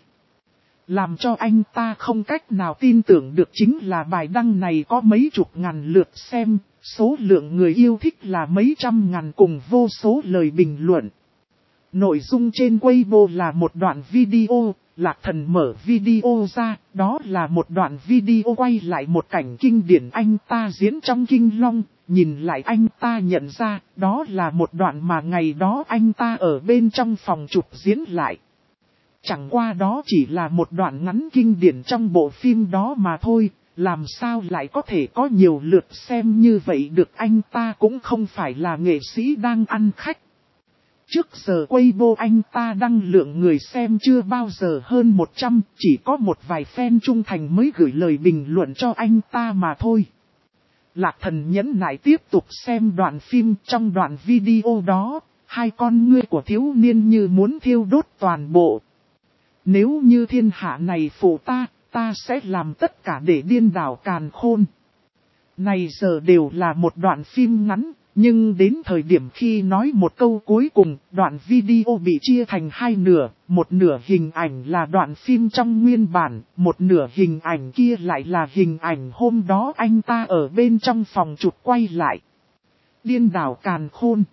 Làm cho anh ta không cách nào tin tưởng được chính là bài đăng này có mấy chục ngàn lượt xem, số lượng người yêu thích là mấy trăm ngàn cùng vô số lời bình luận. Nội dung trên Weibo là một đoạn video, Lạc Thần mở video ra, đó là một đoạn video quay lại một cảnh kinh điển anh ta diễn trong Kinh Long, nhìn lại anh ta nhận ra, đó là một đoạn mà ngày đó anh ta ở bên trong phòng chụp diễn lại. Chẳng qua đó chỉ là một đoạn ngắn kinh điển trong bộ phim đó mà thôi, làm sao lại có thể có nhiều lượt xem như vậy được, anh ta cũng không phải là nghệ sĩ đang ăn khách. Trước giờ Weibo anh ta đăng lượng người xem chưa bao giờ hơn 100, chỉ có một vài fan trung thành mới gửi lời bình luận cho anh ta mà thôi. Lạc Thần nhẫn nại tiếp tục xem đoạn phim, trong đoạn video đó, hai con ngươi của thiếu niên như muốn thiêu đốt toàn bộ. Nếu như thiên hạ này phụ ta sẽ làm tất cả để điên đảo càn khôn. Này giờ đều là một đoạn phim ngắn, nhưng đến thời điểm khi nói một câu cuối cùng, đoạn video bị chia thành hai nửa, một nửa hình ảnh là đoạn phim trong nguyên bản, một nửa hình ảnh kia lại là hình ảnh hôm đó anh ta ở bên trong phòng chụp quay lại. Điên đảo càn khôn.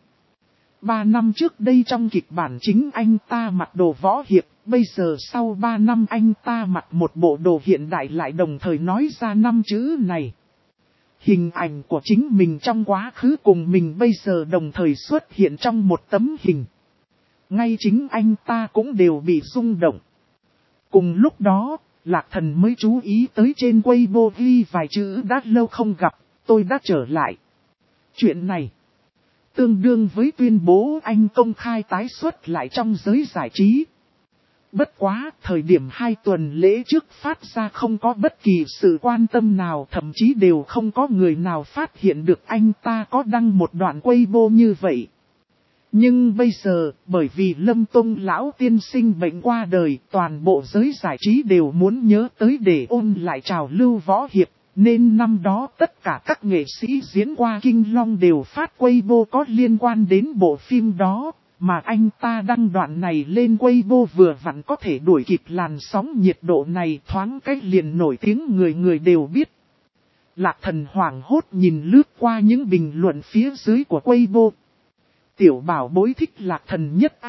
3 năm trước đây trong kịch bản chính anh ta mặc đồ võ hiệp, bây giờ sau 3 năm anh ta mặc một bộ đồ hiện đại lại đồng thời nói ra 5 chữ này. Hình ảnh của chính mình trong quá khứ cùng mình bây giờ đồng thời xuất hiện trong một tấm hình. Ngay chính anh ta cũng đều bị rung động. Cùng lúc đó, Lạc Thần mới chú ý tới trên Weibo ghi vài chữ đã lâu không gặp, tôi đã trở lại. Chuyện này tương đương với tuyên bố anh công khai tái xuất lại trong giới giải trí. Bất quá, thời điểm 2 tuần lễ trước phát ra không có bất kỳ sự quan tâm nào, thậm chí đều không có người nào phát hiện được anh ta có đăng một đoạn Weibo như vậy. Nhưng bây giờ, bởi vì Lâm Tông lão tiên sinh bệnh qua đời, toàn bộ giới giải trí đều muốn nhớ tới để ôn lại trào lưu võ hiệp, nên năm đó tất cả các nghệ sĩ diễn qua Kinh Long đều phát Weibo có liên quan đến bộ phim đó. Mà anh ta đăng đoạn này lên Weibo vừa vặn có thể đuổi kịp làn sóng nhiệt độ này, thoáng cách liền nổi tiếng người người đều biết. Lạc Thần hoảng hốt nhìn lướt qua những bình luận phía dưới của Weibo. Tiểu bảo bối thích Lạc Thần nhất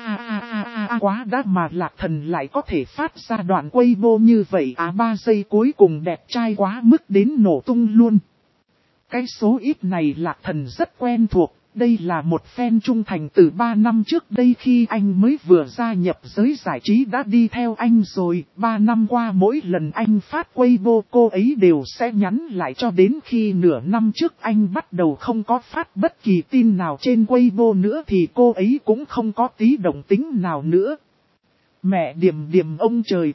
quá đã mà Lạc Thần lại có thể phát ra đoạn Weibo như vậy 3 giây cuối cùng đẹp trai quá mức đến nổ tung luôn. Cái số ít này Lạc Thần rất quen thuộc. Đây là một fan trung thành từ 3 năm trước đây khi anh mới vừa gia nhập giới giải trí đã đi theo anh rồi. 3 năm qua mỗi lần anh phát Weibo cô ấy đều sẽ nhắn lại cho đến khi nửa năm trước anh bắt đầu không có phát bất kỳ tin nào trên Weibo nữa thì cô ấy cũng không có tí động tính nào nữa. Mẹ điềm điềm ông trời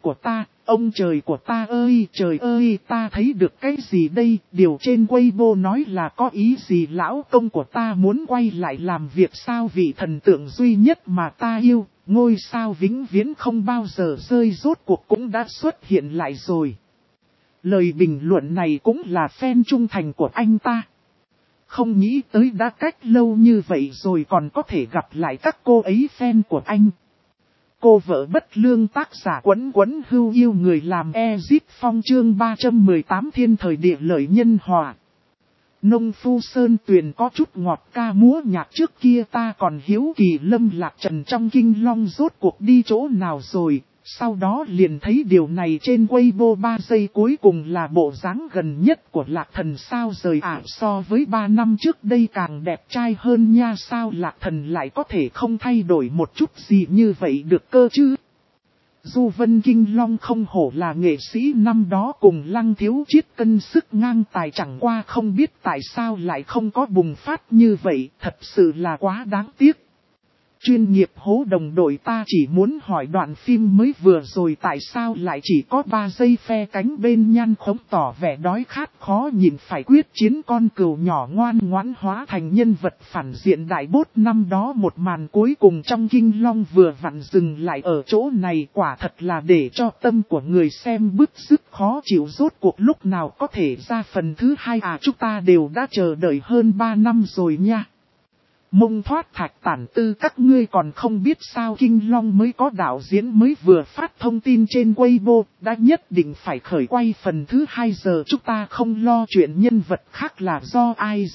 của ta ơi, trời ơi, ta thấy được cái gì đây, điều trên Weibo nói là có ý gì, lão công của ta muốn quay lại làm việc sao, vị thần tượng duy nhất mà ta yêu, ngôi sao vĩnh viễn không bao giờ rơi rốt cuộc cũng đã xuất hiện lại rồi. Lời bình luận này cũng là fan trung thành của anh ta. Không nghĩ tới đã cách lâu như vậy rồi còn có thể gặp lại các cô ấy fan của anh. Cô vợ bất lương tác giả Quấn Quấn Hưu yêu người làm Ezip Phong chương 318 thiên thời địa lợi nhân hòa. Nông phu sơn tuyền có chút ngọt ca múa nhạc trước kia ta còn hiếu kỳ Lâm Lạc Trần trong Kinh Long rốt cuộc đi chỗ nào rồi. Sau đó liền thấy điều này trên Weibo 3 giây cuối cùng là bộ dáng gần nhất của Lạc Thần sao rời so với 3 năm trước đây càng đẹp trai hơn nha, sao Lạc Thần lại có thể không thay đổi một chút gì như vậy được cơ chứ. Du Vân Kinh Long không hổ là nghệ sĩ năm đó cùng Lăng Thiếu Chiết cân sức ngang tài, chẳng qua không biết tại sao lại không có bùng phát như vậy, thật sự là quá đáng tiếc. Chuyên nghiệp hố đồng đội ta chỉ muốn hỏi đoạn phim mới vừa rồi tại sao lại chỉ có 3 giây phe cánh bên nhăn khống tỏ vẻ đói khát khó nhìn phải quyết chiến con cừu nhỏ ngoan ngoãn hóa thành nhân vật phản diện đại bốt năm đó, một màn cuối cùng trong Kinh Long vừa vặn dừng lại ở chỗ này, quả thật là để cho tâm của người xem bứt rứt khó chịu, rốt cuộc lúc nào có thể ra phần thứ 2 chúng ta đều đã chờ đợi hơn 3 năm rồi nha. Mông thoát thạch tản tư các ngươi còn không biết sao, Kinh Long mới có đạo diễn mới vừa phát thông tin trên Weibo, đã nhất định phải khởi quay phần thứ 2 giờ chúng ta không lo chuyện nhân vật khác là do ai diễn,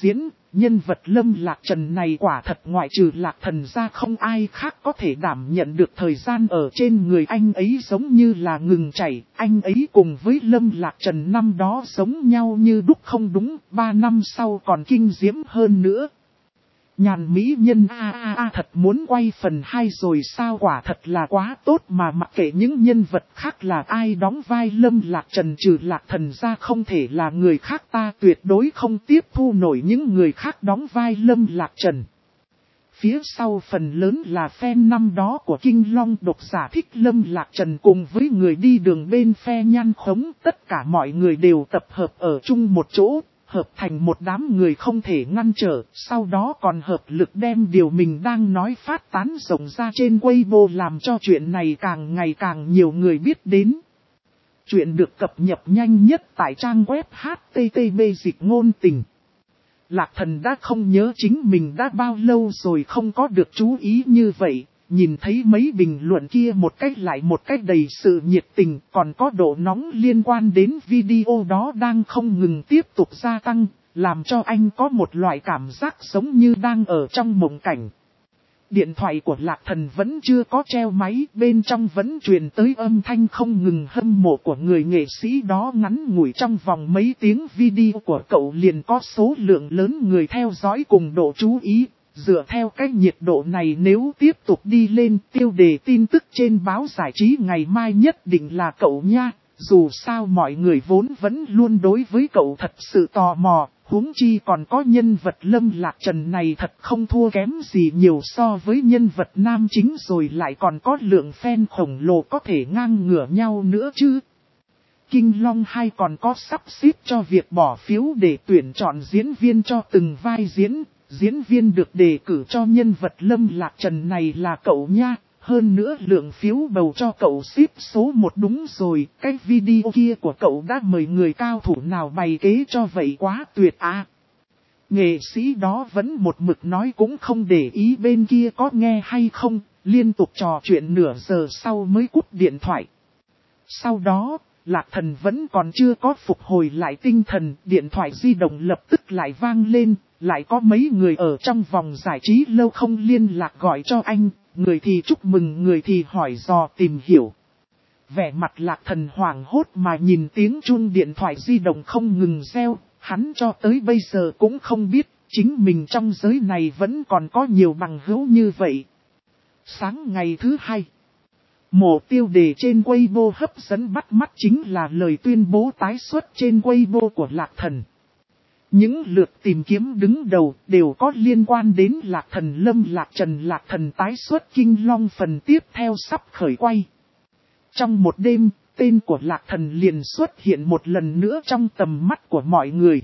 nhân vật Lâm Lạc Trần này quả thật ngoại trừ Lạc Thần ra không ai khác có thể đảm nhận được thời gian ở trên người anh ấy giống như là ngừng chảy. Anh ấy cùng với Lâm Lạc Trần năm đó giống nhau như đúc không đúng, 3 năm sau còn kinh diễm hơn nữa. Nhàn mỹ nhân thật muốn quay phần 2 rồi sao, quả thật là quá tốt mà mặc kệ những nhân vật khác là ai đóng vai Lâm Lạc Trần trừ Lạc Thần ra không thể là người khác, ta tuyệt đối không tiếp thu nổi những người khác đóng vai Lâm Lạc Trần. Phía sau phần lớn là fan năm đó của Kinh Long, độc giả thích Lâm Lạc Trần cùng với người đi đường bên phe Nhan Khống, tất cả mọi người đều tập hợp ở chung một chỗ. Hợp thành một đám người không thể ngăn trở, sau đó còn hợp lực đem điều mình đang nói phát tán rộng ra trên Weibo làm cho chuyện này càng ngày càng nhiều người biết đến. Chuyện được cập nhật nhanh nhất tại trang web http://dịch-ngôn-tình. Lạc Thần đã không nhớ chính mình đã bao lâu rồi không có được chú ý như vậy. Nhìn thấy mấy bình luận kia một cách lại một cách đầy sự nhiệt tình, còn có độ nóng liên quan đến video đó đang không ngừng tiếp tục gia tăng, làm cho anh có một loại cảm giác giống như đang ở trong mộng cảnh. Điện thoại của Lạc Thần vẫn chưa có treo máy, bên trong vẫn truyền tới âm thanh không ngừng hâm mộ của người nghệ sĩ đó. Ngắn ngủi trong vòng mấy tiếng video của cậu liền có số lượng lớn người theo dõi cùng độ chú ý. Dựa theo cái nhiệt độ này nếu tiếp tục đi lên, tiêu đề tin tức trên báo giải trí ngày mai nhất định là cậu nha. Dù sao mọi người vốn vẫn luôn đối với cậu thật sự tò mò, huống chi còn có nhân vật Lâm Lạc Trần này thật không thua kém gì nhiều so với nhân vật nam chính, rồi lại còn có lượng fan khổng lồ có thể ngang ngửa nhau nữa chứ. Kinh Long 2 còn có sắp xếp cho việc bỏ phiếu để tuyển chọn diễn viên cho từng vai diễn. Diễn viên được đề cử cho nhân vật Lâm Lạc Trần này là cậu nha. Hơn nữa lượng phiếu bầu cho cậu xếp số 1 đúng rồi. Cái video kia của cậu đã mời người cao thủ nào bày kế cho vậy quá tuyệt à. Nghệ sĩ đó vẫn một mực nói cũng không để ý bên kia có nghe hay không. Liên tục trò chuyện nửa giờ sau mới cúp điện thoại. Sau đó, Lạc Thần vẫn còn chưa có phục hồi lại tinh thần. Điện thoại di động lập tức lại vang lên. Lại có mấy người ở trong vòng giải trí lâu không liên lạc gọi cho anh, người thì chúc mừng người thì hỏi dò tìm hiểu. Vẻ mặt Lạc Thần hoảng hốt mà nhìn tiếng chuông điện thoại di động không ngừng reo, hắn cho tới bây giờ cũng không biết, chính mình trong giới này vẫn còn có nhiều bằng hữu như vậy. Sáng ngày thứ 2, một tiêu đề trên Weibo hấp dẫn bắt mắt chính là lời tuyên bố tái xuất trên Weibo của Lạc Thần. Những lượt tìm kiếm đứng đầu đều có liên quan đến Lạc Thần Lâm Lạc Trần. Lạc Thần tái xuất Kinh Long phần tiếp theo sắp khởi quay. Trong một đêm, tên của Lạc Thần liền xuất hiện một lần nữa trong tầm mắt của mọi người.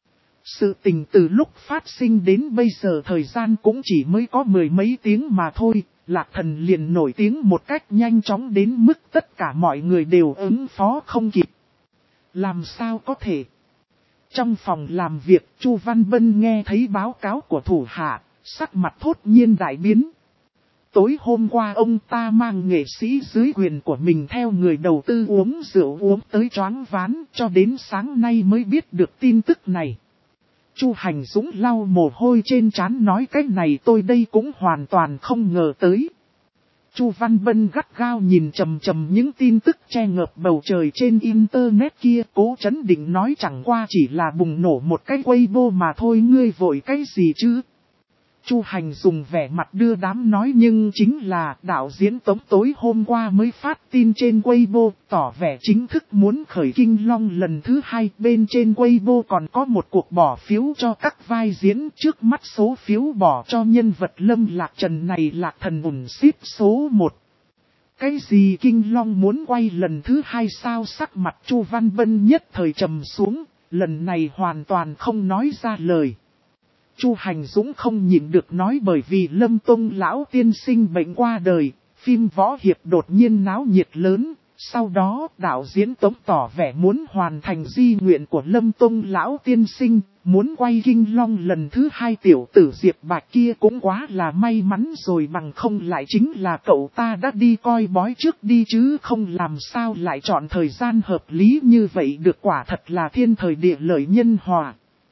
Sự tình từ lúc phát sinh đến bây giờ thời gian cũng chỉ mới có 10 mấy tiếng mà thôi. Lạc Thần liền nổi tiếng một cách nhanh chóng đến mức tất cả mọi người đều ứng phó không kịp. Làm sao có thể? Trong phòng làm việc, Chu Văn Bân nghe thấy báo cáo của thủ hạ, sắc mặt thốt nhiên đại biến. Tối hôm qua ông ta mang nghệ sĩ dưới quyền của mình theo người đầu tư uống rượu uống tới choáng váng, cho đến sáng nay mới biết được tin tức này. Chu Hành Dũng lau mồ hôi trên trán nói cái này tôi đây cũng hoàn toàn không ngờ tới. Chu Văn Bân gắt gao nhìn chằm chằm những tin tức che ngợp bầu trời trên internet kia, cố trấn định nói chẳng qua chỉ là bùng nổ một cái Weibo mà thôi, ngươi vội cái gì chứ? Chu Hành dùng vẻ mặt đưa đám nói nhưng chính là đạo diễn Tống tối hôm qua mới phát tin trên Weibo tỏ vẻ chính thức muốn khởi Kinh Long lần thứ 2. Bên trên Weibo còn có một cuộc bỏ phiếu cho các vai diễn, trước mắt số phiếu bỏ cho nhân vật Lâm Lạc Trần này Lạc Thần ủng xếp số 1. Cái gì Kinh Long muốn quay lần thứ 2 sao? Sắc mặt Chu Văn Bân nhất thời trầm xuống, lần này hoàn toàn không nói ra lời. Chu Hành Dũng không nhịn được nói bởi vì Lâm Tông lão tiên sinh bệnh qua đời, phim võ hiệp đột nhiên náo nhiệt lớn. Sau đó đạo diễn Tống tỏ vẻ muốn hoàn thành di nguyện của Lâm Tông lão tiên sinh, muốn quay Kinh Long lần thứ 2. Tiểu tử Diệp Bạch kia cũng quá là may mắn rồi, bằng không lại chính là cậu ta đã đi coi bói trước đi chứ không làm sao lại chọn thời gian hợp lý như vậy được, quả thật là thiên thời địa lợi nhân hòa.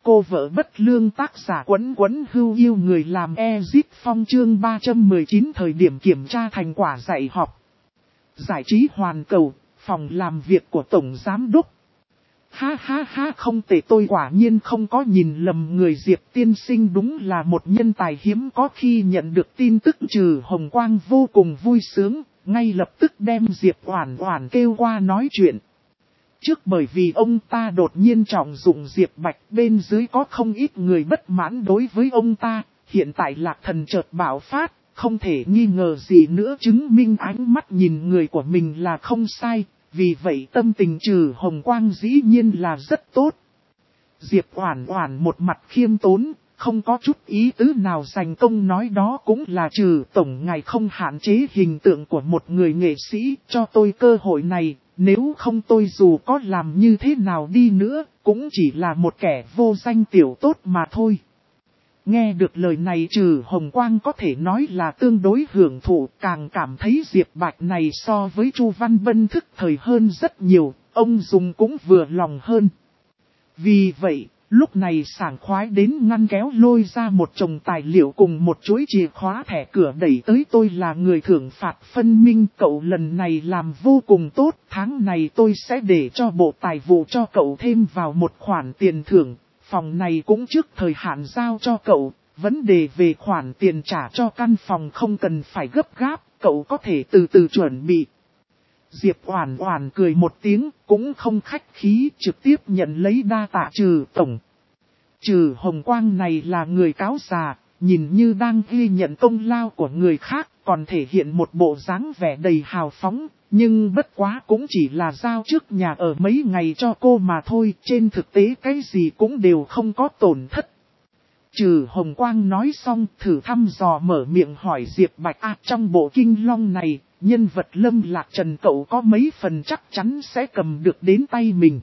cô vợ bất lương tác giả Quấn Quấn Hưu yêu người làm Ezip Phong chương 319 thời điểm kiểm tra thành quả dạy học. Giải trí hoàn cầu, phòng làm việc của Tổng Giám Đốc. Ha ha ha, không tệ, tôi quả nhiên không có nhìn lầm người. Diệp tiên sinh đúng là một nhân tài hiếm có. Khi nhận được tin tức Trừ Hồng Quang vô cùng vui sướng, ngay lập tức đem Diệp Oản Oản kêu qua nói chuyện. Trước bởi vì ông ta đột nhiên trọng dụng Diệp Bạch, bên dưới có không ít người bất mãn đối với ông ta. Hiện tại Lạc Thần chợt bạo phát, không thể nghi ngờ gì nữa, chứng minh ánh mắt nhìn người của mình là không sai. Vì vậy tâm tình Trừ Hồng Quang dĩ nhiên là rất tốt. Diệp Oản Oản một mặt khiêm tốn, không có chút ý tứ nào giành công, nói đó cũng là Trừ tổng ngài không hạn chế hình tượng của một người nghệ sĩ, cho tôi cơ hội này, nếu không tôi dù có làm như thế nào đi nữa, cũng chỉ là một kẻ vô danh tiểu tốt mà thôi. Nghe được lời này Trừ Hồng Quang có thể nói là tương đối hưởng thụ, càng cảm thấy Diệp Bạch này so với Chu Văn Bân thức thời hơn rất nhiều, ông dùng cũng vừa lòng hơn. Vì vậy, lúc này sảng khoái đến ngăn kéo lôi ra một chồng tài liệu cùng một chuỗi chìa khóa thẻ cửa đẩy tới. Tôi là người thưởng phạt phân minh, cậu lần này làm vô cùng tốt, tháng này tôi sẽ để cho Bộ Tài vụ cho cậu thêm vào một khoản tiền thưởng. Phòng này cũng trước thời hạn giao cho cậu, vấn đề về khoản tiền trả cho căn phòng không cần phải gấp gáp, cậu có thể từ từ chuẩn bị. Diệp Oản Oản cười một tiếng, cũng không khách khí, trực tiếp nhận lấy đa tạ Trừ tổng. Trừ Hồng Quang này là người cáo già, nhìn như đang ghi nhận công lao của người khác, còn thể hiện một bộ dáng vẻ đầy hào phóng, nhưng bất quá cũng chỉ là giao trước nhà ở mấy ngày cho cô mà thôi, trên thực tế cái gì cũng đều không có tổn thất. Trừ Hồng Quang nói xong, thử thăm dò mở miệng hỏi Diệp Bạch, trong bộ Kinh Long này, nhân vật Lâm Lạc Trần cậu có mấy phần chắc chắn sẽ cầm được đến tay mình.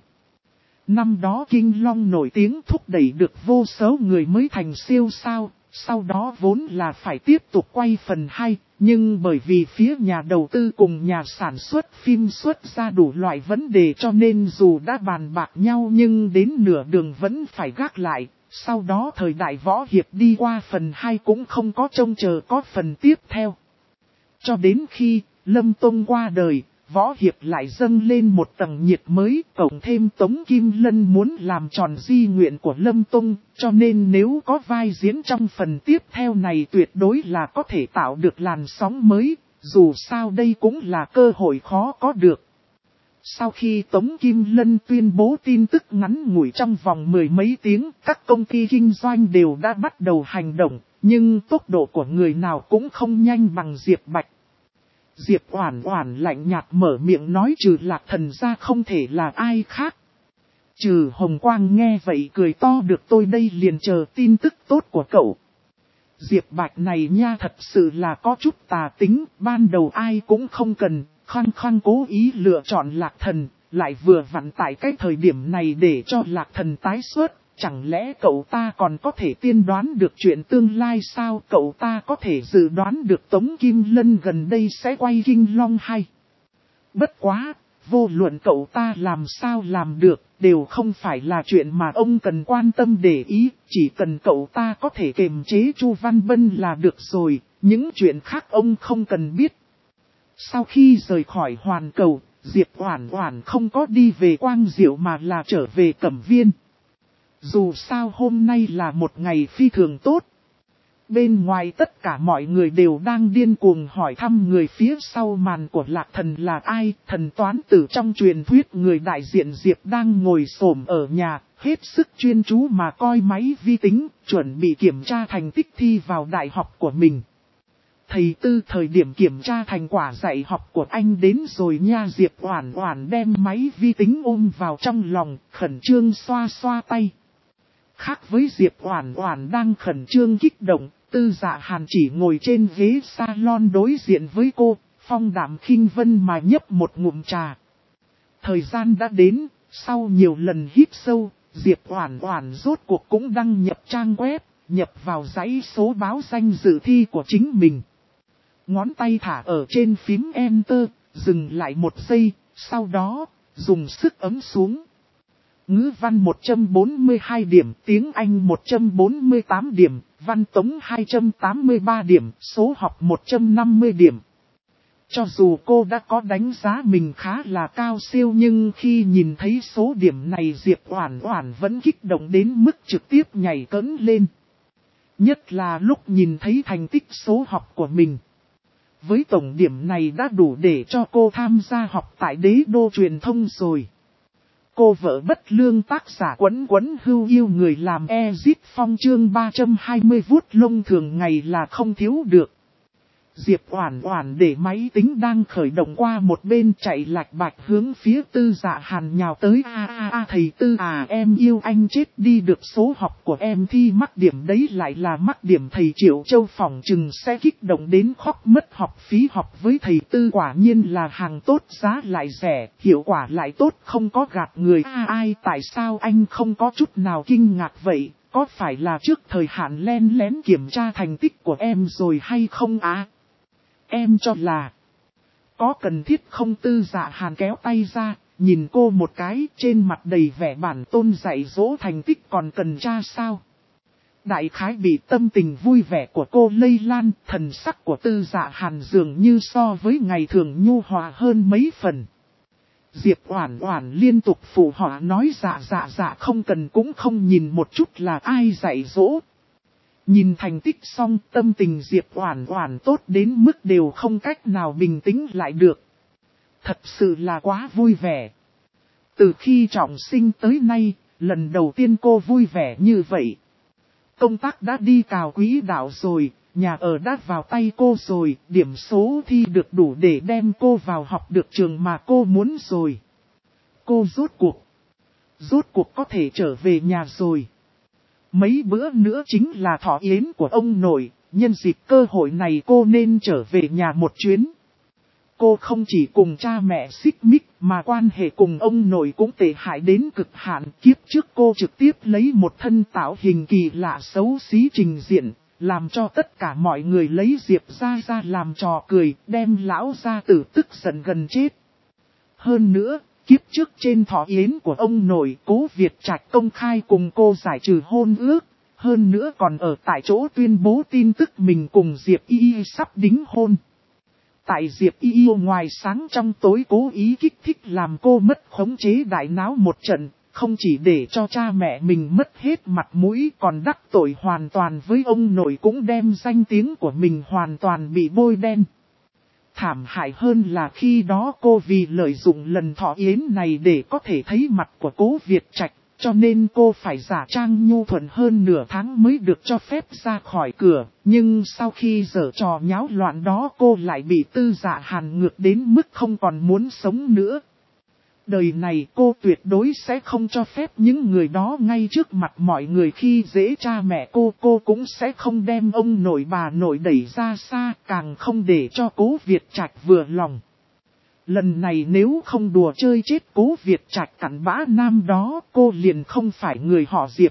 Năm đó Kinh Long nổi tiếng thúc đẩy được vô số người mới thành siêu sao, sau đó vốn là phải tiếp tục quay phần 2, nhưng bởi vì phía nhà đầu tư cùng nhà sản xuất phim xuất ra đủ loại vấn đề cho nên dù đã bàn bạc nhau nhưng đến nửa đường vẫn phải gác lại. Sau đó thời đại võ hiệp đi qua phần 2 cũng không có trông chờ có phần tiếp theo. Cho đến khi Lâm Tông qua đời, võ hiệp lại dâng lên một tầng nhiệt mới, cộng thêm Tống Kim Lân muốn làm tròn di nguyện của Lâm Tông, cho nên nếu có vai diễn trong phần tiếp theo này tuyệt đối là có thể tạo được làn sóng mới, dù sao đây cũng là cơ hội khó có được. Sau khi Tống Kim Lân tuyên bố tin tức ngắn ngủi trong vòng mười mấy tiếng, các công ty kinh doanh đều đã bắt đầu hành động, nhưng tốc độ của người nào cũng không nhanh bằng Diệp Bạch. Diệp Oản Oản lạnh nhạt mở miệng nói Trừ Lạc Thần ra không thể là ai khác. Trừ Hồng Quang nghe vậy cười to, được, tôi đây liền chờ tin tức tốt của cậu. Diệp Bạch này nha thật sự là có chút tà tính, ban đầu ai cũng không cần, khăng cố ý lựa chọn Lạc Thần, lại vừa vặn tại cái thời điểm này để cho Lạc Thần tái xuất. Chẳng lẽ cậu ta còn có thể tiên đoán được chuyện tương lai sao? Cậu ta có thể dự đoán được Tống Kim Lân gần đây sẽ quay Kinh Long hay? Bất quá, vô luận cậu ta làm sao làm được, đều không phải là chuyện mà ông cần quan tâm để ý, chỉ cần cậu ta có thể kiềm chế Chu Văn Bân là được rồi, những chuyện khác ông không cần biết. Sau khi rời khỏi Hoàn Cầu, Diệp Oản Oản không có đi về Quang Diệu mà là trở về Cẩm Viên. Dù sao hôm nay là một ngày phi thường tốt. Bên ngoài tất cả mọi người đều đang điên cuồng hỏi thăm người phía sau màn của Lạc Thần là ai. Thần toán tử trong truyền thuyết người đại diện Diệp đang ngồi xổm ở nhà, hết sức chuyên chú mà coi máy vi tính, chuẩn bị kiểm tra thành tích thi vào đại học của mình. Thầy Tư, thời điểm kiểm tra thành quả dạy học của anh đến rồi nha. Diệp Oản Oản đem máy vi tính ôm vào trong lòng, khẩn trương xoa xoa tay. Khác với Diệp Oản Oản đang khẩn trương kích động, Tư Dạ Hàn chỉ ngồi trên ghế salon đối diện với cô, phong đạm khinh vân mà nhấp một ngụm trà. Thời gian đã đến, sau nhiều lần hít sâu, Diệp Oản Oản rốt cuộc cũng đăng nhập trang web, nhập vào dãy số báo danh dự thi của chính mình. Ngón tay thả ở trên phím Enter, dừng lại một giây, sau đó, dùng sức ấn xuống. Ngữ văn 142 điểm, tiếng Anh 148 điểm, văn tống 283 điểm, số học 150 điểm. Cho dù cô đã có đánh giá mình khá là cao siêu nhưng khi nhìn thấy số điểm này Diệp Oản Oản vẫn kích động đến mức trực tiếp nhảy cẫng lên. Nhất là lúc nhìn thấy thành tích số học của mình. Với tổng điểm này đã đủ để cho cô tham gia học tại Đế Đô Truyền thông rồi. Cô vợ bất lương tác giả Quấn Quấn Hưu yêu người làm Ezit Phong chương 320 vuốt lông thường ngày là không thiếu được. Diệp Oản Oản để máy tính đang khởi động qua một bên chạy lạch bạch hướng phía Tư Dạ Hàn nhào tới. Thầy Tư à, em yêu anh chết đi được, số học của em thi mắc điểm đấy lại là mắc điểm. Thầy Triệu Châu phỏng chừng sẽ kích động đến khóc mất học phí học với thầy Tư, quả nhiên là hàng tốt giá lại rẻ, hiệu quả lại tốt, không có gạt người. Tại sao anh không có chút nào kinh ngạc vậy? Có phải là trước thời hạn len lén kiểm tra thành tích của em rồi hay không á? Em cho là có cần thiết không? Tư Dạ Hàn kéo tay ra, nhìn cô một cái, trên mặt đầy vẻ bản tôn dạy dỗ, thành tích còn cần tra sao? Đại khái bị tâm tình vui vẻ của cô lây lan, thần sắc của Tư Dạ Hàn dường như so với ngày thường nhu hòa hơn mấy phần. Diệp Oản Oản liên tục phụ họa nói dạ không cần cũng không nhìn một chút là ai dạy dỗ. Nhìn thành tích xong, tâm tình Diệp Oản Oản tốt đến mức đều không cách nào bình tĩnh lại được. Thật sự là quá vui vẻ. Từ khi trọng sinh tới nay, lần đầu tiên cô vui vẻ như vậy. Công tác đã đi cào quỹ đạo rồi, nhà ở đã vào tay cô rồi, điểm số thi được đủ để đem cô vào học được trường mà cô muốn rồi. Cô rốt cuộc có thể trở về nhà rồi. Mấy bữa nữa chính là thọ yến của ông nội, nhân dịp cơ hội này cô nên trở về nhà một chuyến. Cô không chỉ cùng cha mẹ xích mích mà quan hệ cùng ông nội cũng tệ hại đến cực hạn. Kiếp trước cô trực tiếp lấy một thân tạo hình kỳ lạ xấu xí trình diện, làm cho tất cả mọi người lấy Diệp ra làm trò cười, đem lão gia tử tức giận gần chết. Hơn nữa, kiếp trước trên thọ yến của ông nội, Cố Việt Trạch công khai cùng cô giải trừ hôn ước, hơn nữa còn ở tại chỗ tuyên bố tin tức mình cùng Diệp Y sắp đính hôn. Tại Diệp Y ngoài sáng trong tối cố ý kích thích làm cô mất khống chế đại náo một trận, không chỉ để cho cha mẹ mình mất hết mặt mũi còn đắc tội hoàn toàn với ông nội, cũng đem danh tiếng của mình hoàn toàn bị bôi đen. Thảm hại hơn là khi đó cô vì lợi dụng lần thọ yến này để có thể thấy mặt của Cố Việt Trạch, cho nên cô phải giả trang nhu thuận hơn nửa tháng mới được cho phép ra khỏi cửa. Nhưng sau khi giở trò nháo loạn đó cô lại bị Tư Dạ Hàn ngược đến mức không còn muốn sống nữa. Đời này cô tuyệt đối sẽ không cho phép những người đó ngay trước mặt mọi người khi dễ cha mẹ cô cũng sẽ không đem ông nội bà nội đẩy ra xa, càng không để cho Cố Việt Trạch vừa lòng. Lần này nếu không đùa chơi chết Cố Việt Trạch cặn bã nam đó, cô liền không phải người họ Diệp.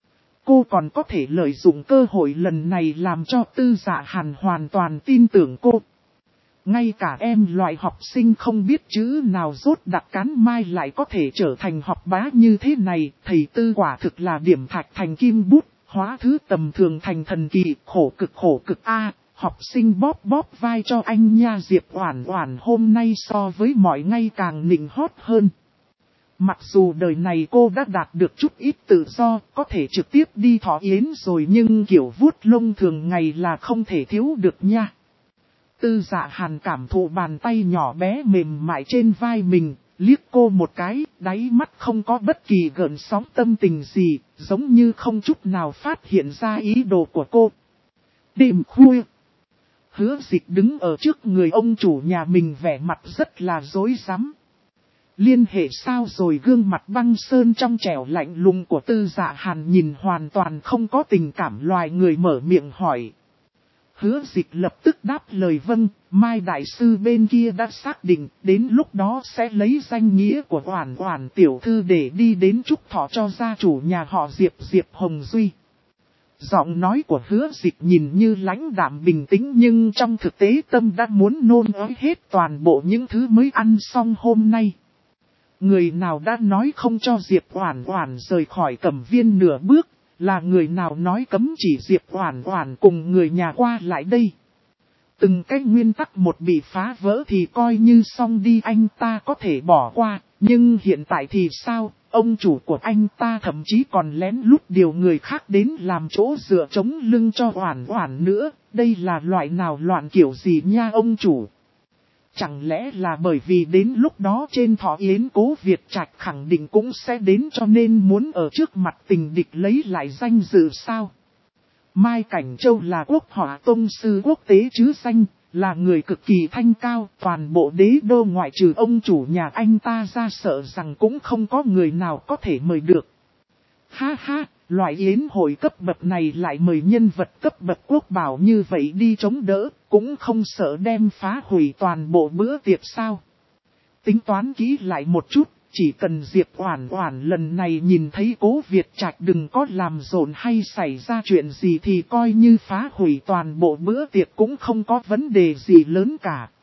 Cô còn có thể lợi dụng cơ hội lần này làm cho Tư Dạ Hàn hoàn toàn tin tưởng cô. Ngay cả em loại học sinh không biết chữ nào rốt đặc cán mai lại có thể trở thành học bá như thế này, thầy Tư quả thực là điểm thạch thành kim bút, hóa thứ tầm thường thành thần kỳ, khổ cực a. Học sinh bóp vai cho anh nha. Diệp Oản Oản hôm nay so với mọi ngày càng nịnh hót hơn. Mặc dù đời này cô đã đạt được chút ít tự do, có thể trực tiếp đi thọ yến rồi, nhưng kiểu vuốt lông thường ngày là không thể thiếu được nha. Tư Dạ Hàn cảm thụ bàn tay nhỏ bé mềm mại trên vai mình, liếc cô một cái, đáy mắt không có bất kỳ gợn sóng tâm tình gì, giống như không chút nào phát hiện ra ý đồ của cô. Đêm khuya, Hứa Dịch đứng ở trước người ông chủ nhà mình, vẻ mặt rất là rối rắm. Liên hệ sao rồi? Gương mặt băng sơn trong trẻo lạnh lùng của Tư Dạ Hàn nhìn hoàn toàn không có tình cảm loài người, mở miệng hỏi. Hứa Dịch lập tức đáp lời vâng, Mai đại sư bên kia đã xác định, đến lúc đó sẽ lấy danh nghĩa của Oản Oản tiểu thư để đi đến chúc thọ cho gia chủ nhà họ Diệp, Diệp Hồng Duy. Giọng nói của Hứa Dịch nhìn như lãnh đạm bình tĩnh nhưng trong thực tế tâm đã muốn nôn ói hết toàn bộ những thứ mới ăn xong hôm nay. Người nào đã nói không cho Diệp Oản Oản rời khỏi Cẩm Viên nửa bước, là người nào nói cấm chỉ Diệp Oản Oản cùng người nhà qua lại đây. Từng cái nguyên tắc một bị phá vỡ thì coi như xong đi, anh ta có thể bỏ qua, nhưng hiện tại thì sao? Ông chủ của anh ta thậm chí còn lén lút điều người khác đến làm chỗ dựa chống lưng cho Oản Oản nữa, đây là loại nào loạn kiểu gì nha ông chủ? Chẳng lẽ là bởi vì đến lúc đó trên thọ yến Cố Việt Trạch khẳng định cũng sẽ đến cho nên muốn ở trước mặt tình địch lấy lại danh dự sao? Mai Cảnh Châu là quốc hỏa tông sư quốc tế chứ danh, là người cực kỳ thanh cao, toàn bộ đế đô ngoại trừ ông chủ nhà anh ta ra sợ rằng cũng không có người nào có thể mời được. Ha ha, loại yến hội cấp bậc này lại mời nhân vật cấp bậc quốc bảo như vậy đi chống đỡ, cũng không sợ đem phá hủy toàn bộ bữa tiệc sao. Tính toán kỹ lại một chút, chỉ cần Diệp Oản Oản lần này nhìn thấy Cố Việt Trạch đừng có làm rộn hay xảy ra chuyện gì thì coi như phá hủy toàn bộ bữa tiệc cũng không có vấn đề gì lớn cả.